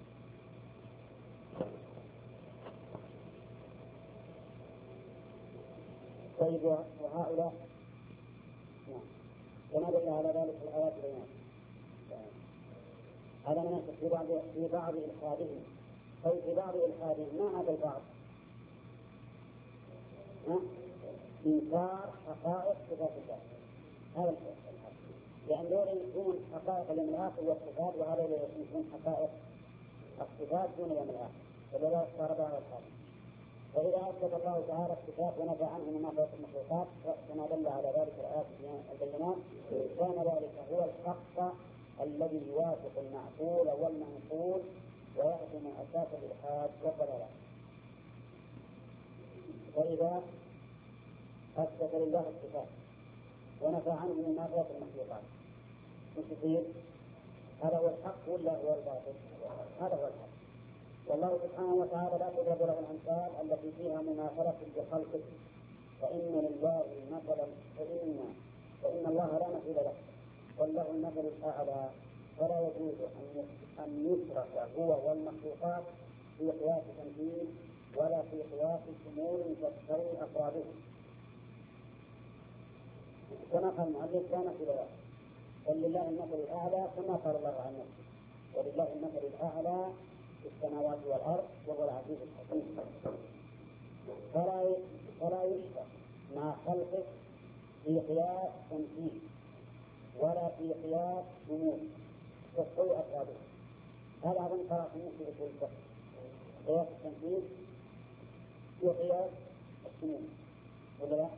طيب وهؤلاء كما دل على ذلك الآيات البينات هذا من في بعض إلحادهم، أي في بعض إلحادهم. ما هذا البعض؟ إنكار حقائق صفات الله. هذا الحق، لأن دول يكون حقائق اليوم الآخر والصفات، وهذا يكون حقائق الصفات دون اليوم الآخر، فلذلك صار بعض الحال. فإذا أثبت الله تعالى الصفات ونفى عنه ما فوق المخلوقات كما دل على ذلك الآيات البينات، كان ذلك هو الحق الذي يوافق المعقول والمنقول ويهدم أساس الإلحاد والضلالات. فإذا أثبت لله الصفات ونفى عنه ما فوق المخلوقات مش يصير؟ هذا هو الحق ولا هو الباطل؟ هذا هو الحق. والله سبحانه وتعالى لا تضرب له الأمثال التي فيها مماثلة بخلقه، فإن لله مثلا فإن الله لا مثيل له وله المثل الأعلى، فلا يجوز أن يترك هو والمخلوقات في قياس تمثيل ولا في قياس شمول تستوي أفرادهم. كما قال المؤلف لا مثيل له، ولله المثل الأعلى كما قال الله عن نفسه، ولله المثل الأعلى في السماوات والأرض وهو العزيز الحكيم. فلا يشبه مع خلقه في قياس تمثيل ولا في قياس شمول تستوي أفراده. هذا أظن قراءة في أصول الفقه، قياس التمثيل وقياس الشمول ولا لا؟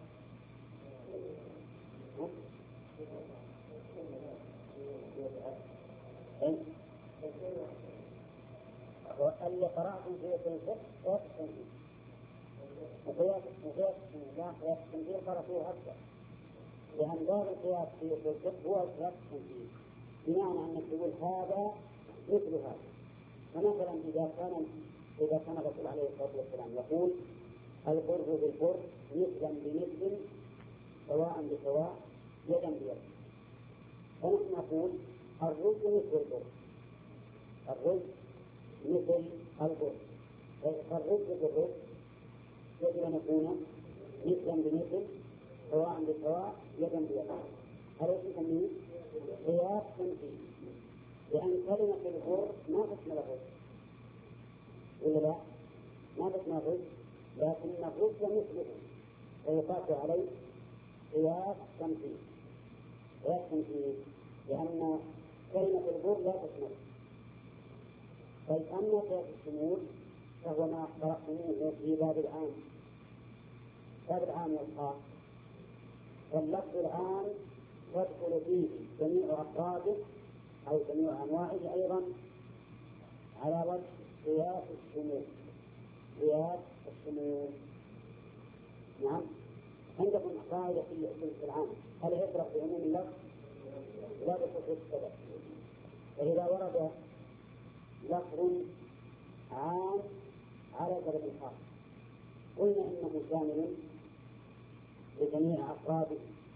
اللي قرأتم في أصول الفقه قياس التمثيل وقياس التمثيل قرأتوه أكثر، لأن باب القياس في أصول الفقه هو قياس التمثيل، بمعنى أنك تقول هذا مثل هذا. فمثلا إذا كان الرسول عليه الصلاة والسلام يقول البر بالبر مثلا بمثل سواء بسواء يدا بيد، فنحن نقول الرز مثل البر، الرز مثل البر، فالرز بالرز يجب أن يكون مثلا بمثل سواء بسواء يدا بيد. هذا يسمى قياس تمثيل، لأن كلمة البر ما تشمل الرز ولا لا؟ ما تشمل الرز، لكن الرز مثله فيقاس عليه قياس تمثيل. قياس تمثيل لأن كلمة البر لا تشمل. طيب أما قياس الشمول فهو ما قرأتموه في باب العام، باب العام والخاص، واللفظ العام تدخل فيه جميع أفراده أو جميع أنواعه أيضا على وجه قياس الشمول. قياس الشمول نعم. عندكم قاعدة في العام، هل يفرق بعموم اللفظ؟ لا بخصوص السبب. فإذا ورد لفظ عام على سبب خاص قلنا إنه شامل لجميع أفراده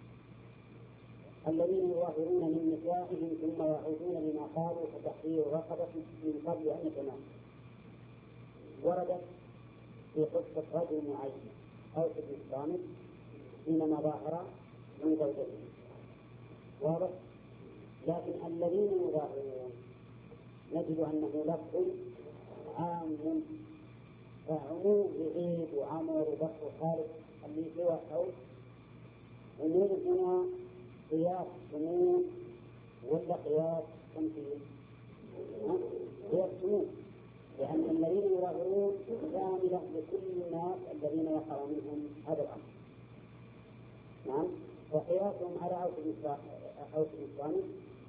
الذين يظاهرون من نسائهم ثم يعودون لما قالوا فتحرير رقبة من قبل أن يتماسوا. وردت في قصة رجل معين أو في الإسلام حينما ظاهر من زوجته، واضح. لكن الذين يظاهرون نجد أنه لفظ عام، فعموم بعيد وعمر وبكر وخالد اللي سوى حول، ونريد هنا قياس شمول ولا قياس تمثيل؟ قياس شمول، لأن الذين يظاهرون شاملة لكل الناس الذين يقع منهم هذا الأمر. نعم. وقياسهم على أوس الإسلام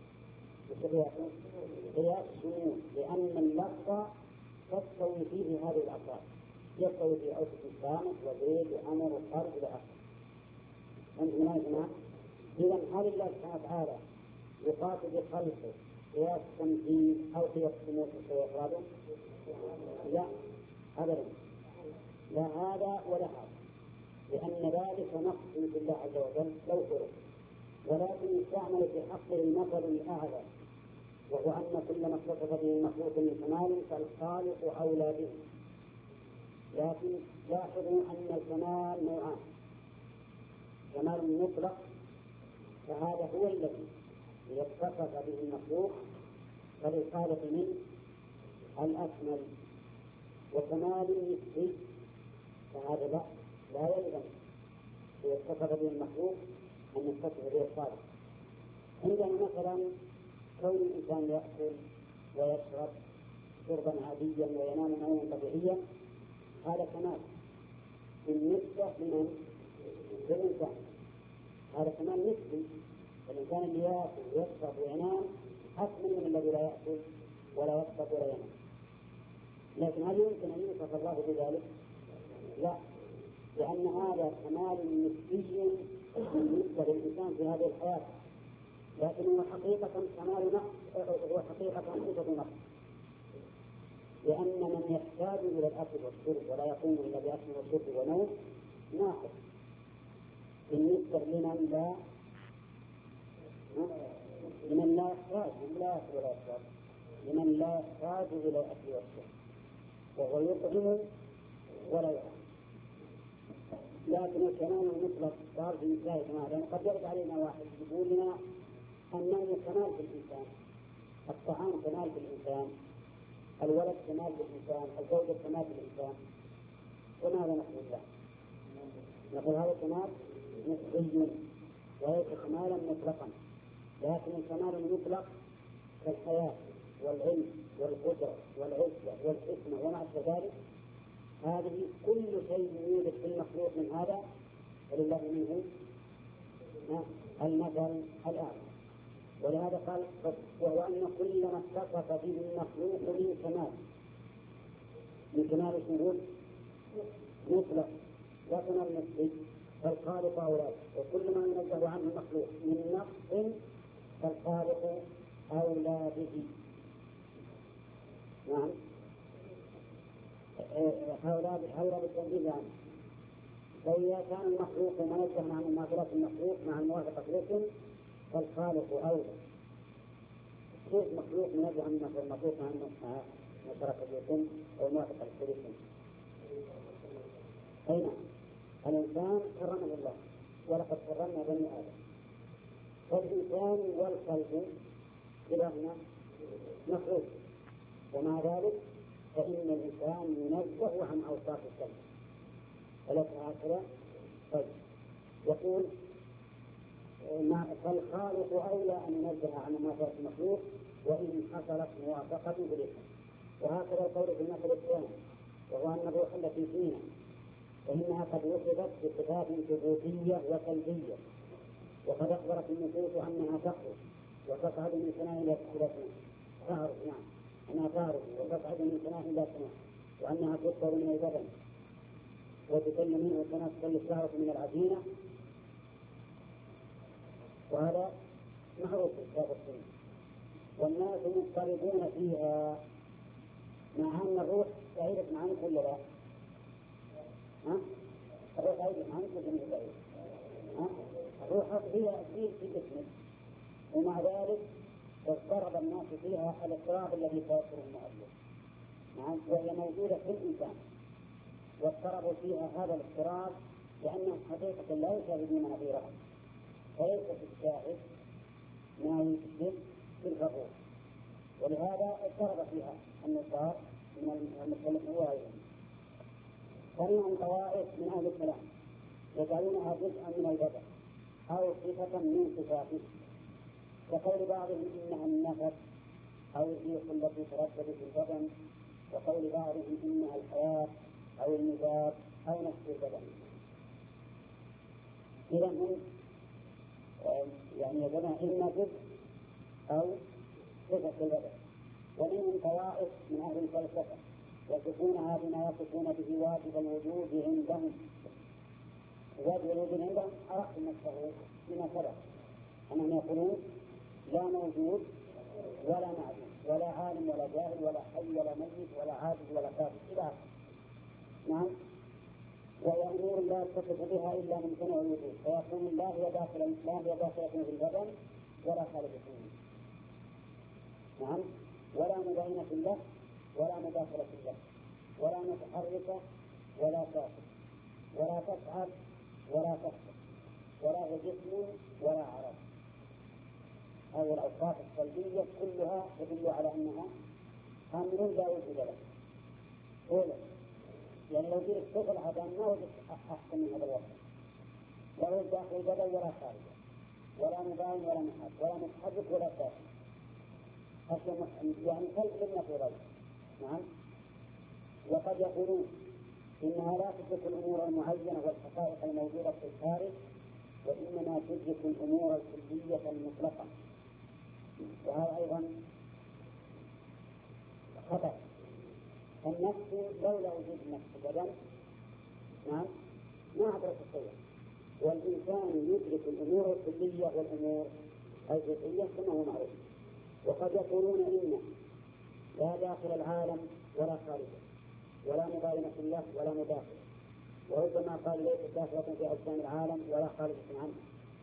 قياس شمول، لأن اللفظ تستوي فيه هذه الأفراد، يستوي في أوس الإسلام وزيد وعمر وخالد إلى آخره. أنتم ما يسمع؟ إذا هل الله سبحانه وتعالى يقاس بخلقه قياس التمثيل أو قياس السموم وإفراده؟ لا أبدا، لا هذا ولا هذا، لأن ذلك نقص بالله عز وجل لو فرض، ولكن يستعمل في حقه المثل الأعلى، وهو أن كل ما اتصف به المخلوق من كمال فالخالق أولى به. لكن لاحظوا أن الكمال نوعان: كمال مطلق فهذا هو الذي يتصف به المخلوق فللخالق منه الأكمل، وكمال نسبي فهذا لا يلزم يتصف به المخلوق أن يتصف به الخالق. عندنا مثلا كون الإنسان يأكل ويشرب شربا عاديا وينام نوما طبيعيا، هذا كمال بالنسبة للإنسان، هذا كمال نسبي. الإنسان اللي يأكل ويشرب وينام أكمل من الذي لا يأكل ولا يشرب ولا ينام. لكن هل يمكن أن يوصف الله بذلك؟ لا، لأن هذا كمال نسبي بالنسبة للإنسان في هذه الحياة، لكن هو حقيقة كمال نقص، هو حقيقة صفة نقص، لأن من يحتاج إلى الأكل والشرب ولا يقوم إلا بأكل وشرب ونوم ناقص بالنسبة لمن لا يحتاج ولا يشرب، لمن لا يحتاج إلى الأكل والشرب وهو يطعم ولا يطعم. لكن الكمال المطلق صار في مثال كمال، يعني قد يرد علينا واحد يقول لنا النوم كمال في الإنسان، الطعام كمال في الإنسان، الولد كمال في الإنسان، الزوجة كمال في الإنسان، وماذا نقول له؟ نقول هذا كمال نسبي وليس كمالا مطلقا. لكن الكمال المطلق كالحياة والعلم والقدرة والعزة والحكمة وما أشبه ذلك، هذه كل شيء يوجد في المخلوق من هذا ولله منه المثل الأعلى. ولهذا قال وهو أن كل ما اتصف به المخلوق من كمال الشهود مطلق لا كمال نسبي فالخالق أولى، وكل ما ينزه عنه المخلوق من نقص فالخالق أولى به. نعم، هؤلاء بالتنزيه عنه. فإذا كان المخلوق منزه عن مماثلة المخلوق مع الموافقة لكم فالخالق أولى. كيف مخلوق منزه عن المخلوق مع مشاركة لكم أو موافقة لكم؟ أين الإنسان كرمه الله ولقد كرمنا بني آدم، فالإنسان والخلق كلاهما مخلوق، ومع ذلك فإن الإنسان ينزه عن أوصاف الكلمة وليس هكذا. طيب يقول فالخالق أولى أن ينزه عن موافقة المخلوق وإن حصلت موافقة بالإثم. وهكذا القول في المثل الثاني، وهو أن الروح التي فينا فإنها قد وصفت بصفات ثبوتية وسلبية، وقد أخبرت النصوص أنها تخرج وتصعد من سنة إلى سنة، تعرف نعم أنها تعرف وتصعد من سنة إلى سنة، وأنها تكبر من البدن وتكل منه وتنقل الشهوة من العجينة، وهذا معروف في كتاب السنة. والناس مضطربون فيها، مع أن الروح بعيدة عنك ولا لا؟ الروح بعيدة عنك ولا بعيدة؟ الروح هي في جسمك، ومع ذلك اضطرب الناس فيها الاضطراب الذي يذكره المؤلف، وهي موجودة في الإنسان، واضطربوا فيها هذا الاضطراب لأنهم حقيقة لا يشاهدون نظيرها، فليس في الشاهد ما يشبه في الغفور، ولهذا اضطرب فيها النصارى من المسلمين وغيرهم. ومنهم طوائف من أهل الكلام يجعلونها جزءا من البدن أو صفة من صفاته، وقول بعضهم إنها النفس أو الريح التي تردد في البدن، وقول بعضهم إنها الحياة أو النبات أو نفس البدن. إذا هم يعني يا جماعة إما جزء أو صفة البدن. ومنهم طوائف من أهل الفلسفة يصفونها بما يصفون به واجب الوجود عندهم. واجب الوجود عندهم أرق نفسه بما سبق، أنهم يقولون لا موجود ولا جاهل ولا حي ولا ميت ولا عاجز ولا كافر إلى آخره. نعم. وهي أمور لا يتصف بها إلا ممتنع الوجود، فيكون لا هي داخلة في البدن ولا خارجة منه. نعم. ولا مبينة له ولا مداخلة له ولا متحركة ولا ساكنة ولا تفعل ولا تخطئ ولا هي جسم ولا عرض. هذه الأوصاف السلبية كلها تدل على أنها أمر لا وجود له. أولا يعني لو جئت تفعل هذا ما وجد أحسن من هذا الوصف، لا وجد داخل البدن ولا خارجه ولا مباين ولا محل ولا متحرك ولا ساكن، يعني خلق لما في غيره. نعم. وقد يقولون إنها لا تدرك الأمور المعينة والحقائق الموجودة في الخارج، وإنما تدرك الأمور الكلية المطلقة، وهذا أيضا خطأ. النفس لولا وجود النفس في البدن نعم ما أدرك الشيء، والإنسان يدرك الأمور الكلية والأمور الجزئية كما هو معروف. وقد يقولون إن لا داخل العالم ولا خارجه ولا مباينة له ولا مداخل، وربما قال ليس داخلة في أجسام العالم ولا خارجة عنه.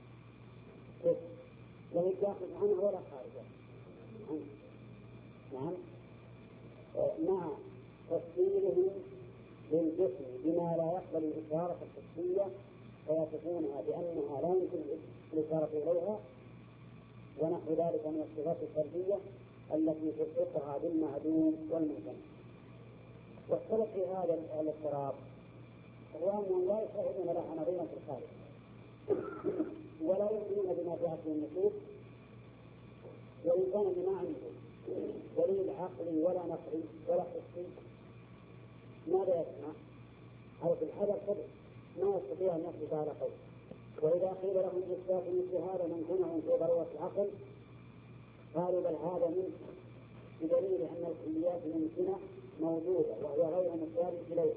ليس داخل عنه ولا خارجة عنه. نعم. مع تفسيرهم للجسم بما لا يقبل الإشارة الحسية فيصفونها بأنها لا يمكن الإشارة إليها ونحو ذلك من الصفات السلبية التي تلحقها بالمعدوم والممكن. والسبب في هذا الاضطراب هو أنهم لا يشاهدون لها نظيرا في الخارج ولا يؤمنون بما جاءت به النصوص، وإن كان بما عنده دليل عقلي ولا نقلي ولا حسي ماذا يسمع أو في الحذر كذب ما يستطيع أن يثبت على قول. وإذا قيل لهم إثبات مثل هذا ممكنهم في ضرورة العقل قالوا بل هذا منه بدليل أن الكليات الممكنة موجودة وهي غير مثال إليها.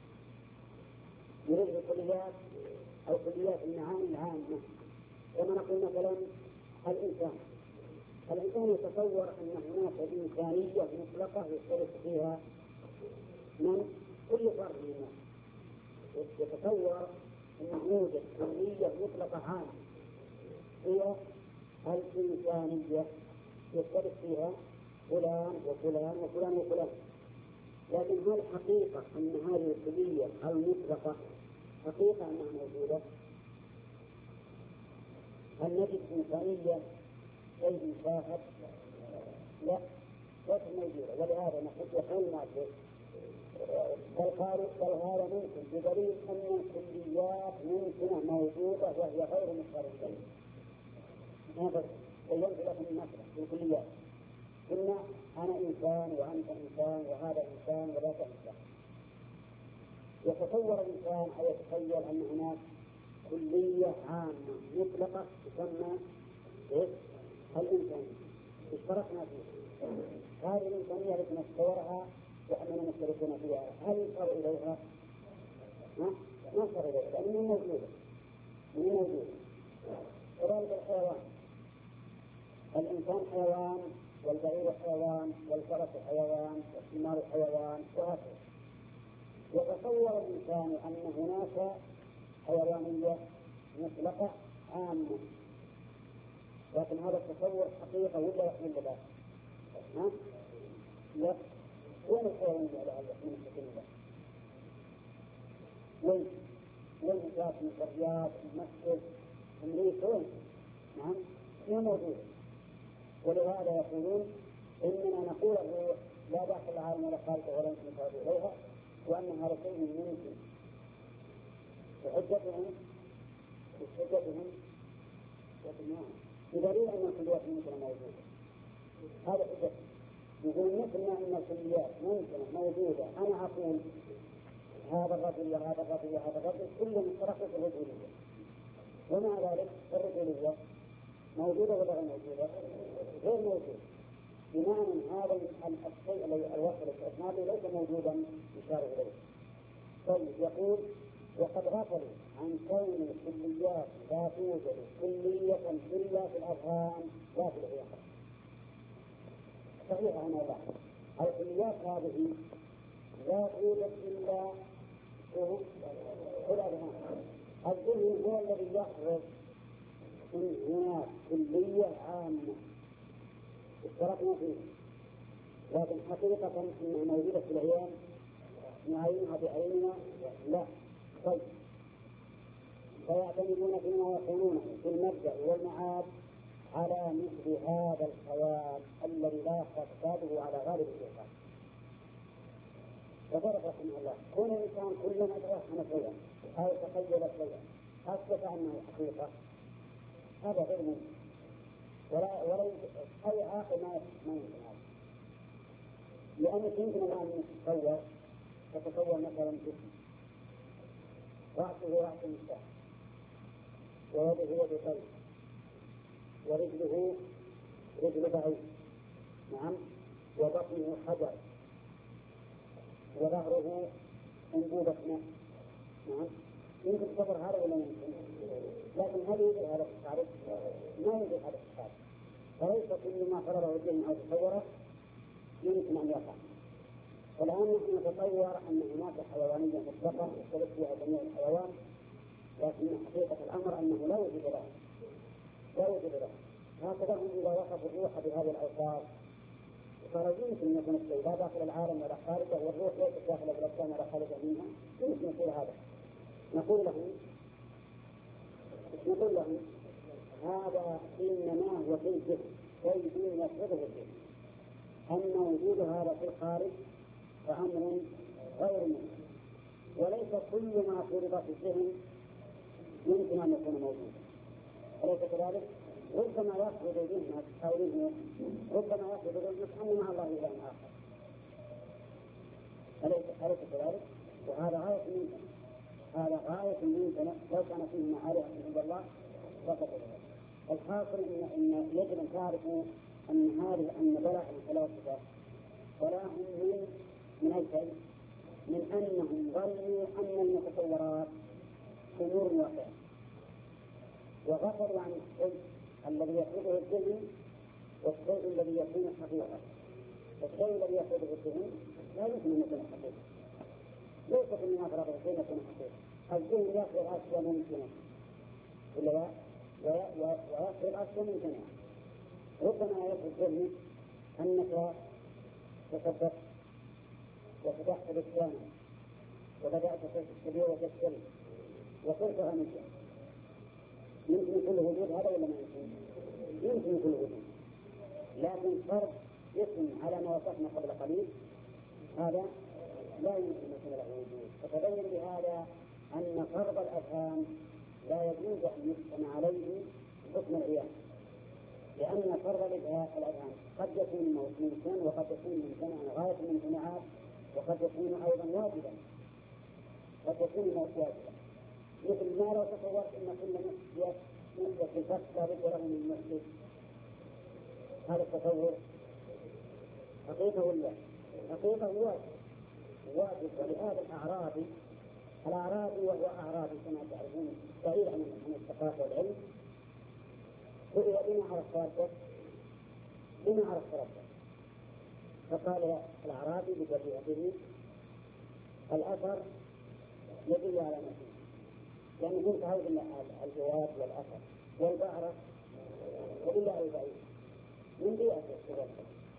يريد الكليات أو كليات المعاني العامة، كما نقول مثلا الإنسان يتصور أن هناك إنسانية مطلقة يشترك فيها من كل فرد من الناس، يتصور أن يوجد كلية مطلقة عامة هي الإنسانية يشترك فيها فلان وفلان وفلان وفلان. لكن هل حقيقة أن هذه الكلية المطلقة حقيقة أنها موجودة؟ هل نجد إنسانية شيء شاهد؟ لا، ليست موجودة. ولهذا نحن يقول الناس بل هذا ممكن بدليل أن الكليات ممكنة موجودة وهي غير مشتركة. هذا بينت لكم المثل في الكليات، قلنا أنا إنسان وأنت إنسان وهذا إنسان وذاك إنسان. يتصور الإنسان أو يتخيل أن هناك كلية عامة مطلقة تسمى الإنسانية اشتركنا فيها. هذه الإنسانية التي نتصورها وأننا مشتركون فيها هل يصار إليها؟ ما يصار إليها لأنها موجودة. كذلك الحيوان، الإنسان حيوان والبعير حيوان والفرس حيوان والحمار حيوان وهكذا. يتصور الإنسان أن هناك حيوانية مطلقة عامة، لكن هذا التصور حقيقة ولا لا؟ لا. وين الحيوانية على من الحكمية؟ وين جاءت من الرياض المسجد أمريكا وين؟ نعم هي موجودة. ولهذا يقولون إننا نقول الروح لا داخل العالم ولا خارجه ولا يمكن الذهاب إليها، وأن هذا شيء ممكن. وحجتهم بدليل أن الكليات ممكنة موجودة. هذا حجتهم. يقول مثل ما أن الكليات ممكنة موجودة، أنا أقول هذا الرجل وهذا الرجل وهذا الرجل كلهم اشتركوا في الرجولية، ومع ذلك الرجولية موجودة ولا غير موجودة؟ غير موجودة. بمعنى هذا الشيء الذي الوصف الاستثنائي ليس موجودا يشار إليه. طيب يقول وقد غفلوا عن كون الكليات لا توجد كلية إلا في الأذهان لا في العقل. صحيح أنا لا، الكليات هذه لا توجد إلا في الأذهان. الذهن هو الذي يخرج من هناك كلية عامة اشتركنا فيه، لكن حقيقة أنها موجودة في العيان نعينها بعيننا لا. طيب فيعتمدون فيما يكونونه في المبدأ والمعاد على مثل هذا الخيال الذي لا يخفى فساده على غالب الإنسان. وفرق رحمه الله كون الإنسان كلما توهم شيئا أو تخيل شيئا أثبت أنه حقيقة هذا غير ممكن، ولا أي عاقل ما يمكن هذا، لأنك يمكن الآن تتصور مثلا جسم رأسه رأس مفتاح ويده يد قلب ورجله رجل بعيد، نعم، وبطنه حجر وظهره أنبوبة ماء، نعم، يمكن تصور هذا ولا يمكن؟ لكن هل يوجد هذا التصرف؟ ما يوجد هذا التصرف، فليس كل ما فرضه الدين أو تصوره يمكن أن يقع. والآن نحن نتصور أن هناك حيوانية مطلقة يختلف فيها جميع الحيوان، لكن حقيقة الأمر أنه لا وجود له، لا وجود له. هكذا هم إذا وصفوا الروح بهذه الأوصاف قالوا يمكن أن يكون الشيء لا داخل العالم ولا خارجه، والروح ليست داخل الأجسام ولا خارجه منها، يمكن نقول هذا. نقول لهم هذا إنما هو في الجسم شيء يفرضه الجسم، أن وجود هذا في الخارج فأمر غير ممكن، وليس كل ما فرض في الذهن يمكن أن يكون موجودا، أليس كذلك؟ ربما يفرض ذهنك أو ذهنك، ربما يفرض ذهنك أن مع الله إله آخر، أليس كذلك؟ وهذا غاية ممكن، هذا غاية ممكن لو كان فيه معارف عند الله وقت ذلك. الحاصل إن يجب أن تعرفوا أن بلاء الفلاسفة بلاءهم من أي شيء؟ من أنهم ظنوا أن المتصورات أمور واقعة، وغفلوا عن الشيء الذي يفرضه الذهن والشيء الذي يكون حقيقة. الشيء الذي يفرضه الذهن لا يمكن أن يكون حقيقة، ليس كل ما فرضه الذهن يكون حقيقة. الذهن يفرض أشياء ممكنة ويفرض أشياء ممكنة. ربما يفرض ذهنك أنك تصدقت وفتحت دكانا وبدأت تبيع وتشتري وصرت غنيا، يمكن كل وجود هذا ولا ما يمكن؟ يمكن كل وجود، لكن فرض اسم على ما وصفنا قبل قليل هذا لا يمكن يكون له وجود. فتبين بهذا أن فرض الأذهان لا يجوز أن يحكم عليه حكم العيان، لأن فرض الأذهان قد يكون ممكنا وقد يكون ممتنعا غاية الامتناعات، وقد يكون أيضا واجبا، قد يكون واجبا. مثل ما لو تصورت أن كل مسجد في الفتح لا بد له من مسجد، هذا التصور حقيقة ولا حقيقة واجب. ولهذا الأعرابي وهو أعرابي كما تعرفون بعيد عن الثقافة والعلم، سئل بما عرفت ربك؟ فقال الأعرابي بجريئته الأثر يدل على نفسه، يعني كنت هذا الجواب والأثر والبعرة يدل على البعيد من بيئة الشباب.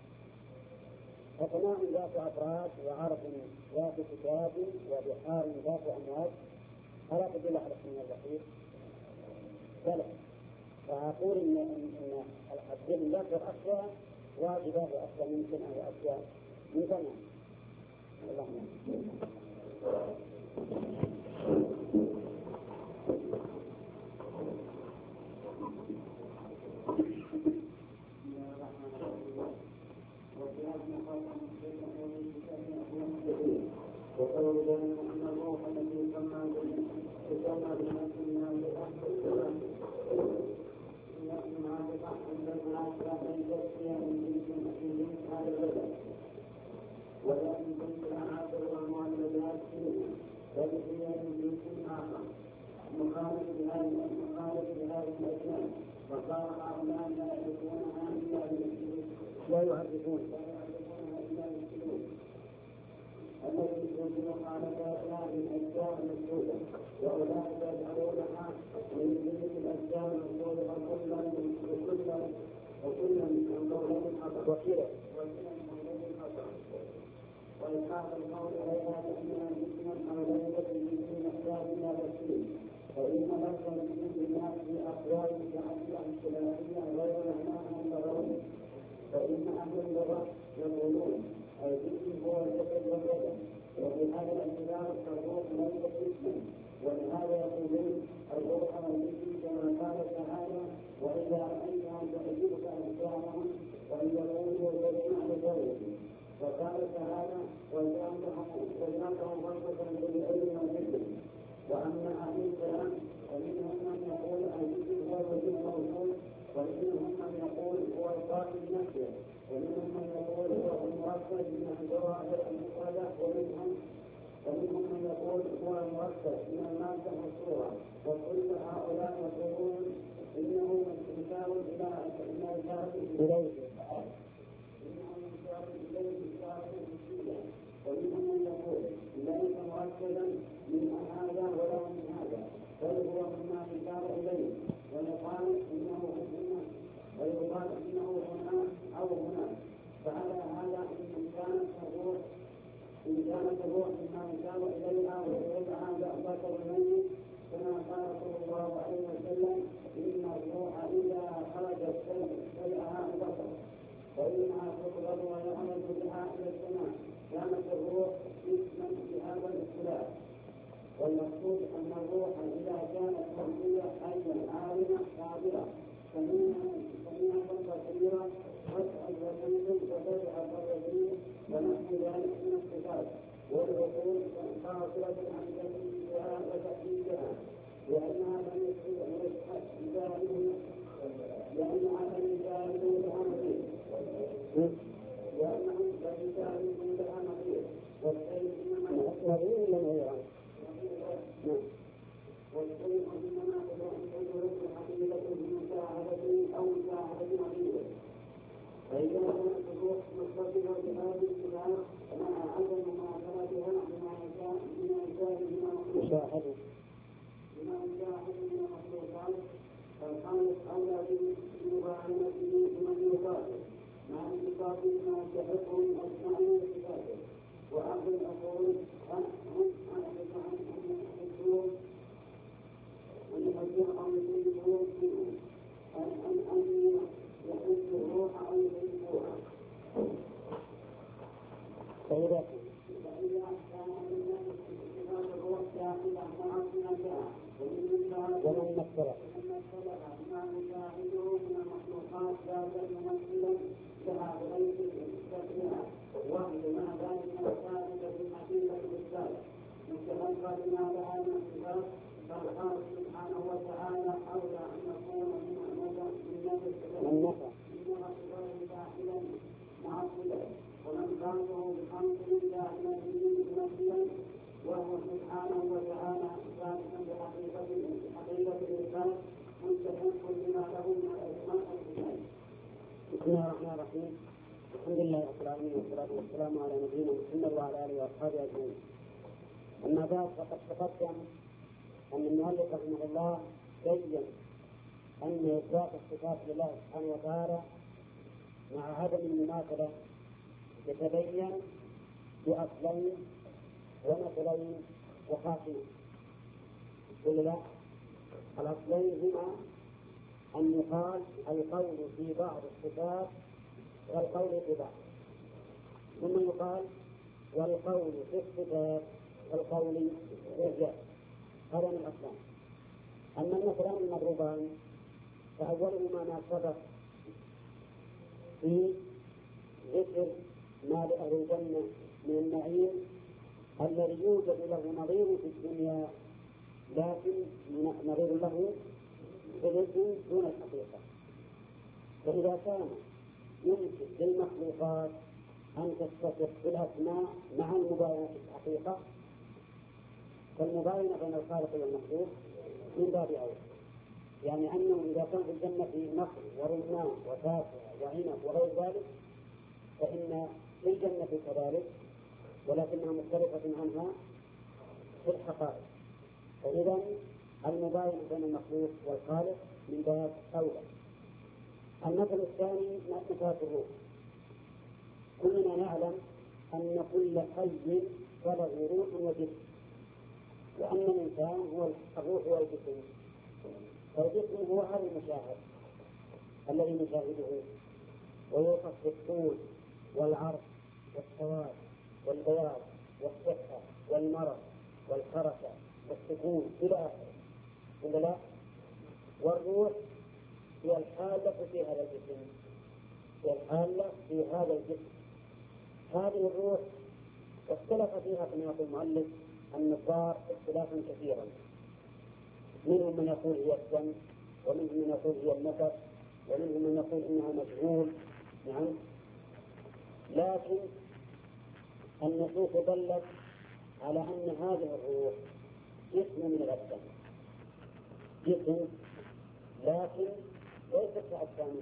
فسماء ذات أفراد وعرض ذات كتاب وبحار ذات أمواج ألا تدل على اسم البحير؟ بلى. فأقول إن الدين يذكر أشياء واجبة وأشياء ممكنة وأشياء ممتنعة. اللهم وقالوا لنا أن الروح التي يسمى بالنفس من الأحد يأتي مع بحث بين عشرة تزكية من جنس هذا البدن، ولا من جنس العناصر والمعاملات وبقية من جنس آخر مخالف بهذه الأجناس. وصار هؤلاء لا يعرفونها إلا بالشرك، لا يعرفونها إلا يمكن مخالفتها بالأشياء المسجودة، وأولئك يجعلونها من جنس الأشياء المسجودة وكلا من قولين حصل وإلحاق الموت عليها بأنها جسم أو ليلة من أحياء لا تسليم، فإن لفظ الجسم الناس في أقوال متعددة اختلافية غير معناها اللغوي، فإن أهل اللغة يقولون الجسم هو الجسد والبدن، وفي هذا الاعتبار فالروح ليست جسما، ولهذا يقولون الروح والجسم كما قال تعالى وإذا رأيتهم تعجبك أجسامهم وإن يقولوا يدعون على ذلك، وقال تعالى وجعلهم غرفة بالعلم والذكر. وأما أهل الكلام فمنهم من يقول الجسم هو الوجه الموصول، ومنهم من يقول هو القائم نفسه، ومنهم من يقول هو المركب من الجواهر المفردة، ومنهم من يقول هو المركب من المادة والصورة، وكل هؤلاء يقولون إنه إشارة إليه ومنهم من يقول ليس مؤكدا من هذا ولا من هذا، بل هو مما يشار إليه، ويقال إنه هنا ويقال إنه هنا أو هناك. فعلى هذا إن كانت الروح مما يشار إليها ويدعى بأبطل الميت، كما قال صلى الله عليه وسلم إن الروح إذا خرجت شيئها البصر فإنها تقبض ويعمل بها إلى السماء، كانت الروح جسما بهذا الاختلاف. والمقصود أن الروح إذا كانت مرضية حية عالمة قادرة سميعة بصيرة تسعد وتنزل وتدعى الرجل ونحو ذلك من الصفات، والعقول قاصرة عن تكليفها وتحديدها، لأنها لم يشهد بذلك لأنهم لم يجاهدوا لها نظير والشيء إنما هو أن تدرك حقيقة المساعدة أو مساعدة نظيره. فإذا كانت الروح متصلة بهذه الصفات مع عدم مماثلتها بما يشاهد من المخلوقات فالخالق أولى بمباينته بمن يقاتل مع انتقاص ما يستحقه من أسماء وصفاته، وأخذ الأقوال هم على بدعة الحكوم ويحذر أو يجيبه منهم أن يحس الروح أو يحسوها. فإذا كان من صفات الروح داخلة معصية لها ومن مثلها ما يشاهده من المخلوقات ذاتا ممثلا لها بغير تكليفها، وهي ما ذلك الثابت في الحقيقة بالذات مستحقة لما لها من الصفات، فالخالق سبحانه وتعالى أولى أن يكون من الصفات داخلا معصيا، ومن خلقه بخلق داخلا ممثلا وهو سبحانه وتعالى ثابتا بحقيقة الإثبات مستحق لما له من الأسماء والصفات. بسم الله الرحمن الرحيم. الحمد لله رب العالمين والصلاة والسلام على نبينا محمد وعلى آله وأصحابه أجمعين. أما بعد فقد تقدم أن المؤلف رحمه الله بين أن إثبات الصفات لله سبحانه وتعالى مع عدم المماثلة يتبين بأصلين ومثلين وخاصين. قل لا، الأصلين هما أن يقال القول في بعض الصفات والقول في بعض، ثم يقال والقول في الصفات والقول في الذات. هذا من الأصلين. أما المثلان المضروبان فأولهما ما سبق في ذكر ما لأهل الجنة من النعيم الذي يوجد له نظير في الدنيا، لكن نظير له في الدنيا دون الحقيقة. فإذا كان يمكن للمخلوقات أن تتصف بالأسماء مع المباينة في الحقيقة، فالمباينة بين الخالق والمخلوق من باب أولى. يعني أنه إذا كان في الجنة نخل ورمان وفاكهة وعنب وغير ذلك، فإن في الجنة كذلك ولكنها مختلفة عنها في الحقائق. فإذا المباينة بين المخلوق والخالق من باب أولى. المثل الثاني مثل الروح. كلنا نعلم أن كل حي وله روح وجسم، وأن الإنسان هو الروح والجسم. فالجسم هو هذا المشاهد الذي نشاهده، ويوصف بالطول والعرض والسواد والبياض والصحة والمرض والحركة والسكون إلى آخره، ولا لا؟ والروح هي الحالة في هذا الجسم، هي الحالة في هذا الجسم. هذه الروح اختلف فيها كما يقول المؤلف النظار اختلافا كثيرا، منهم من يقول هي الدم، ومنهم من يقول هي النفس، ومنهم من يقول انها مجهول. نعم، لكن النصوص دلت على ان هذه الروح جسم من الابدان، جسم لكن ليست كأجسامنا.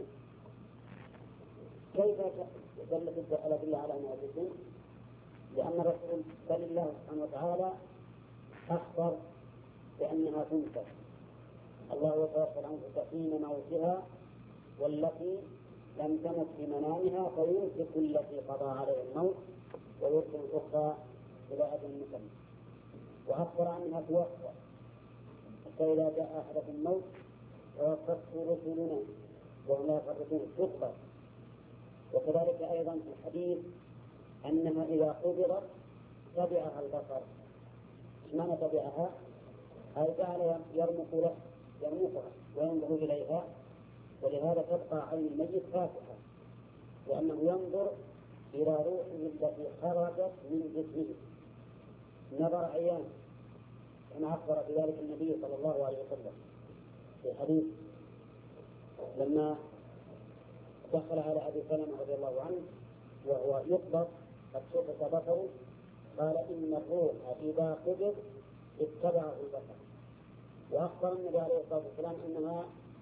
كيف دلت الأدلة على أنها جسم؟ لأن الرسول بل الله سبحانه وتعالى أخبر بأنها تنفخ. الله يتوفى الأنفس حين موتها والتي لم تمت في منامها فيمسك التي قضى عليها الموت ويرسل الأخرى إلى أجل مسمى. وأخبر أنها توفى حتى إذا جاء أحدكم الموت توفته رسلنا وهم لا يفرطون تقبل. وكذلك أيضا في الحديث أنها إذا قبضت تبعها البصر. إيش معنى تبعها؟ أي جعل يرمقها وينظر إليها، ولهذا تبقى عين الميت فاتحة، لأنه ينظر إلى روحه التي خرجت من جسمه نظر عيان، كما أخبر بذلك النبي صلى الله عليه وسلم في حديث لما دخل على أبي سلمة رضي الله عنه وهو يقبض قد شفت بصره، قال إن الروح إذا قبض اتبعه البصر. وأخبر النبي عليه الصلاة والسلام أنها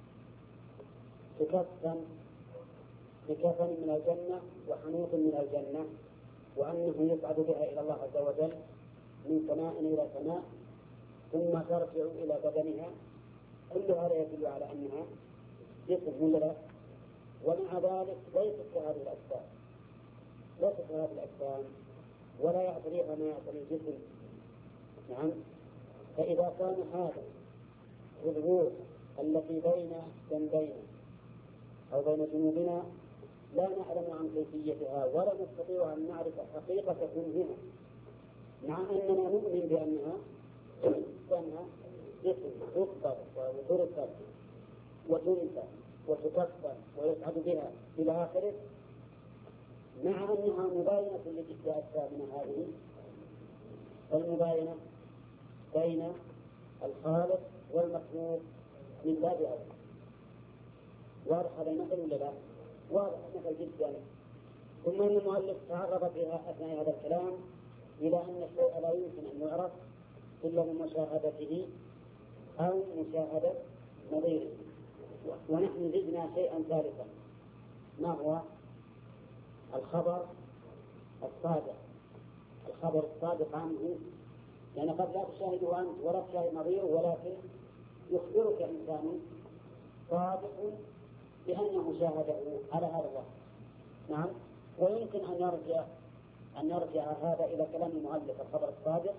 تكفن بكفن من الجنة وحنوط من الجنة، وأنه يصعد بها إلى الله عز وجل من سماء إلى سماء ثم ترجع إلى بدنها. كل هذا يدل على أنها جسم ولا لا؟ ومع ذلك ليست كهذه الأجسام، ليست كهذه الأجسام ولا يعتريها ما يعتري الجسم. نعم، فإذا كان هذا الروح التي بين جنبينا أو بين جنوبنا لا نعلم عن كيفيتها ولا نستطيع أن نعرف حقيقة كونها، مع أننا نؤمن بأنها جسم تقبض وترسل وتنسى وتكفر ويسعد بها إلى آخره، مع أنها مباينة لأجسامنا هذه. المباينة بين الخالق والمخلوق من باب أولى. واضح هذا المثل ولا لا؟ واضح مثل جدا. ثم أن المؤلف تعرض فيها أثناء هذا الكلام إلى أن الشيء لا يمكن أن يعرف إلا بمشاهدته أو مشاهدة نظيره. ونحن زدنا شيئا ثالثا، ما هو؟ الخبر الصادق. الخبر الصادق عنه، يعني قد لا تشاهده أنت ولا تشاهد نظيره، ولكن يخبرك إنسان صادق بأنه شاهده على هذا الوقت. نعم، ويمكن أن يرجع هذا إلى كلام المؤلف الخبر الصادق،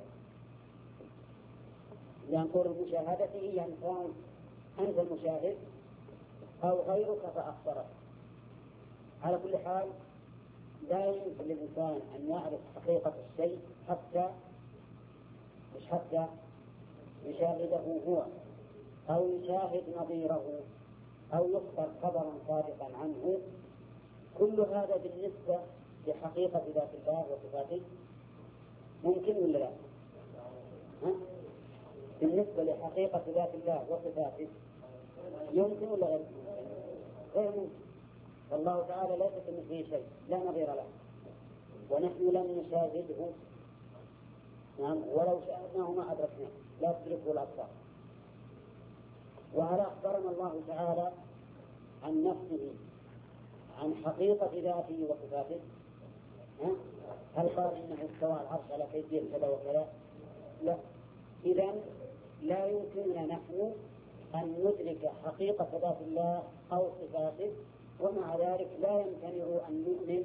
لأن قول مشاهدته يعني أنت المشاهد أو غيرك فأخبرك. على كل حال لا يمكن للإنسان أن يعرف حقيقة الشيء حتى يشاهده هو أو يشاهد نظيره أو يخبر خبرا صادقا عنه. كل هذا بالنسبة لحقيقة ذات الله وصفاته ممكن ولا لا؟ بالنسبة لحقيقة ذات الله وصفاته يمكن ولا غير ممكن؟ والله تعالى ليس كمثله شيء لا نظير له، ونحن لم نشاهده. نعم، ولو شاهدناه ما أدركناه، لا تدركه الأبصار. وهذا أخبرنا الله تعالى عن نفسه، عن حقيقة ذاته وصفاته هل قال إنه استوى العرش على كيفية كذا وكذا؟ لا. إذن لا يمكننا نحن أن ندرك حقيقة ذات الله أو صفاته، ومع ذلك لا يمكنه أن نؤمن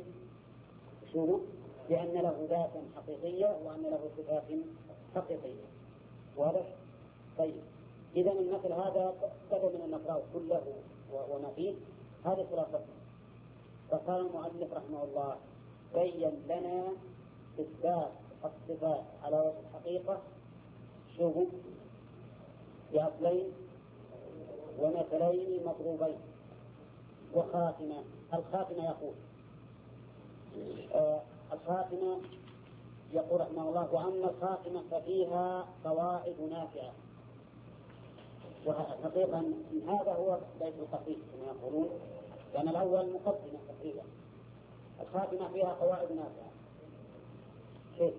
بأن له ذاتا حقيقية وأن له صفات حقيقية. واضح؟ طيب، إذن المثل هذا بدل من النقرأ كله وما فيه، هذه خلاصته. فقال المؤلف رحمه الله: بين لنا إثبات الصفات على وجه الحقيقة بأصلين ومثلين مضروبين وخاتمة. الخاتمة يقول يقول رحمه الله: وأما الخاتمة ففيها قواعد نافعة. وحقيقة هذا هو بيت القصيد كما يقولون، لأن الأول مقدمة تقريبا. الخاتمة فيها قواعد نافعة. كيف؟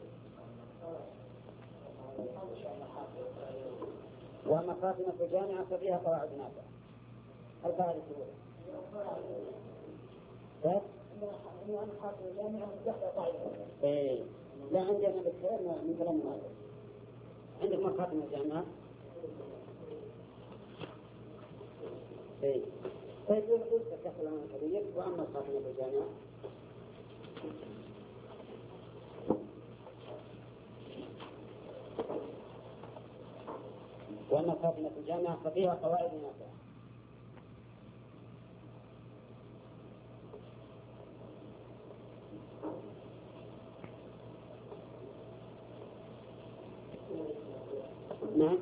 وأما الخاتمة في الجامعة ففيها قواعد نافعة. القاعدة الأولى لا عندي أنا بالخير من كلام هذا. عندك ما خاتمة الجامعة؟ طيب يقول تكفل عن الكبير. وأما الخاتمة في الجامعة وأما الخاتمة في الجامعة ففيها قواعد نافعة. نعم.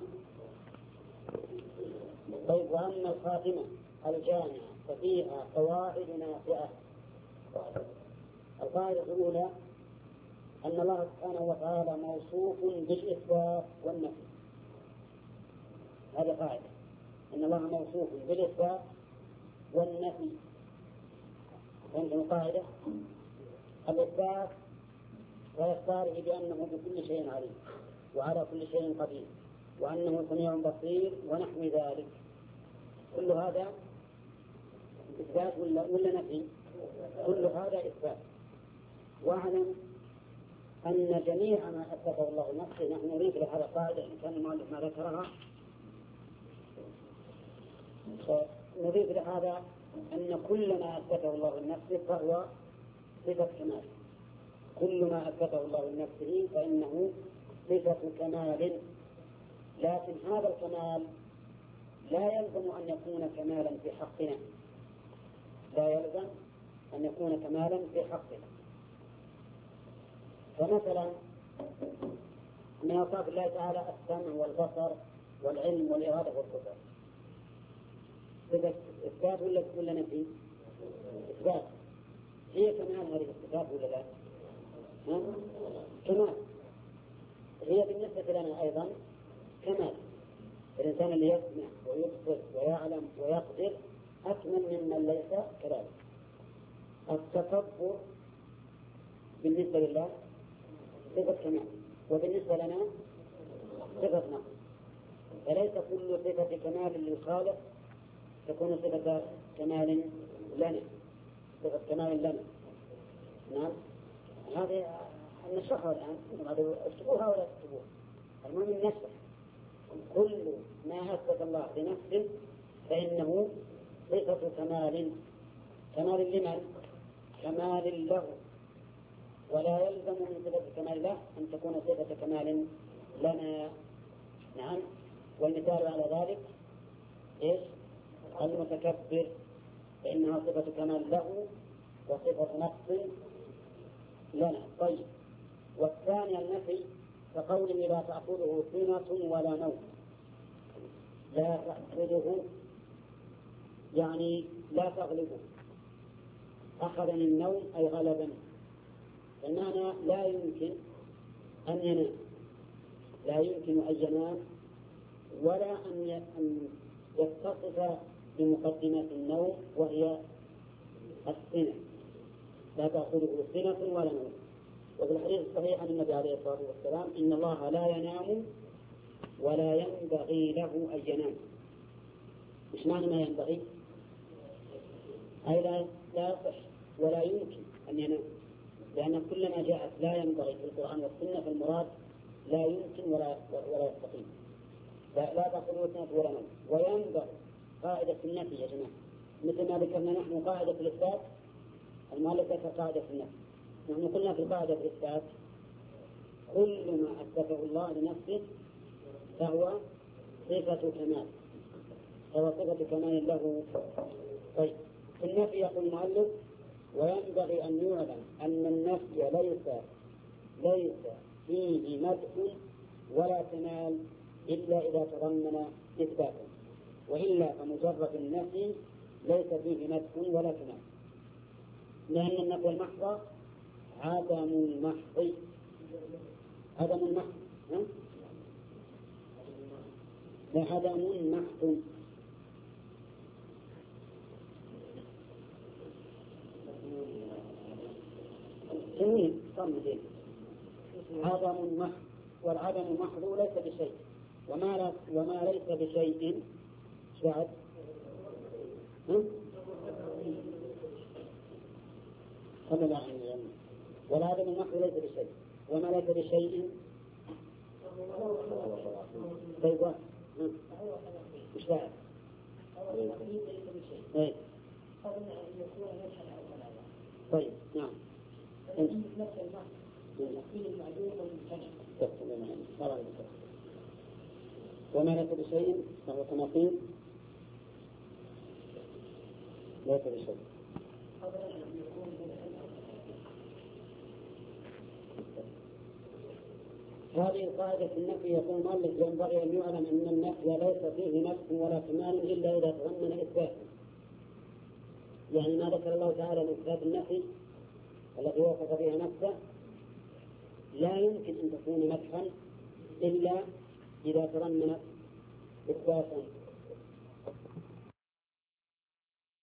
طيب، وأما الخاتمة الجامعة ففيها قواعد نافعة. القاعدة الأولى أن الله سبحانه وتعالى موصوف بالإثبات والنفي. هذه قاعدة، أن الله موصوف بالإثبات والنفي. فهمت القاعدة؟ الإثبات وإخباره بأنه بكل شيء عليم وعلى كل شيء قدير وأنه سميع بصير ونحو ذلك. كل هذا إثبات ولا نفي؟ كل هذا إثبات. واعلم أن جميع ما أثبته الله لنفسه، نحن نريد لهذا القاعدة إن كان المؤلف ما ذكرها، نضيف لهذا أن كل ما أثبته الله لنفسه فهو صفة كمال. كل ما أثبته الله لنفسه فإنه صفة كمال، لكن هذا الكمال لا يلزم أن يكون كمالا في حقنا. لا يلزم أن يكون كمالا في حقنا. فمثلا من أوصاف الله تعالى السمع والبصر والعلم والإرادة والقدرة. إثبات ولا نفي؟ إثبات. هي كمال هذه الصفات ولا لا؟ كمال. هي بالنسبة لنا أيضا كمال. الإنسان اللي يسمع ويبصر ويعلم ويقدر أكمل ممن ليس كذلك. التكبر بالنسبة لله صفة كمال، وبالنسبة لنا صفة نقص. فليس كل صفة كمال للخالق تكون صفة كمال لنا. صفة كمال لنا. نعم. هذه نشرحها الآن. اكتبوها ولا تكتبوها. المهم نشرح. كل ما أثبت الله لنفسه فإنه صفة كمال. كمال لمن؟ كمال له. ولا يلزم من صفة كمال له أن تكون صفة كمال لنا. نعم. والمثال على ذلك إيش؟ المتكبر، فإنها صفة كمال له وصفة نقص لنا. طيب، والثاني النفي كقوله لا تأخذه سنة ولا نوم. لا تأخذه يعني لا تغلبه. أخذني النوم أي غلبني. المعنى لا يمكن أن ينام، لا يمكن أن ينام ولا أن يتصف بمقدمة النوم وهي السنة. لا تأخذه سنة ولا نوم. وفي الحديث الصحيح عن النبي عليه الصلاة والسلام إن الله لا ينام ولا ينبغي له أن ينام. مش معنى ما ينبغي؟ أي لا يصح ولا يمكن أن ينام، لأن كل ما جاءت لا ينبغي في القرآن والسنة فالمراد لا يمكن ولا يستقيم. لا تأخذه سنة ولا نوم. وينبغي قاعدة النفي يا جماعة، مثل ما ذكرنا نحن قاعدة الإثبات، المؤلف ذكر قاعدة النفي. نحن قلنا في قاعدة الإثبات كل ما أثبته الله لنفسه فهو صفة كمال، فهو صفة كمال له. طيب في النفي يقول المؤلف وينبغي أن يعلم أن النفي ليس فيه مدح ولا كمال إلا إذا تضمن إثباتا، وإلا فمجرد النفي ليس فيه مدح ولا كمال، لأن النفي المحض عدم المحض. عدم محض. جميل صمدين. عدم محض، والعدم محض ليس بشيء، وما ليس بشيء شعب والعدم المحض ليس بشيء وما ليس بشيء. طيب مش بعد طيب نعم وما ليس بشيء فهو كما قيل ليس بشيء. هذه القاعدة في النفي يقول المؤلف ينبغي أن يعلم أن النفي ليس فيه نفس ولا كمال إلا إذا تضمن إثبات. يعني ما ذكر الله تعالى من إثبات النفي التي وصف بها نفسه لا يمكن أن تكون مدحا إلا إذا تضمن إثباتا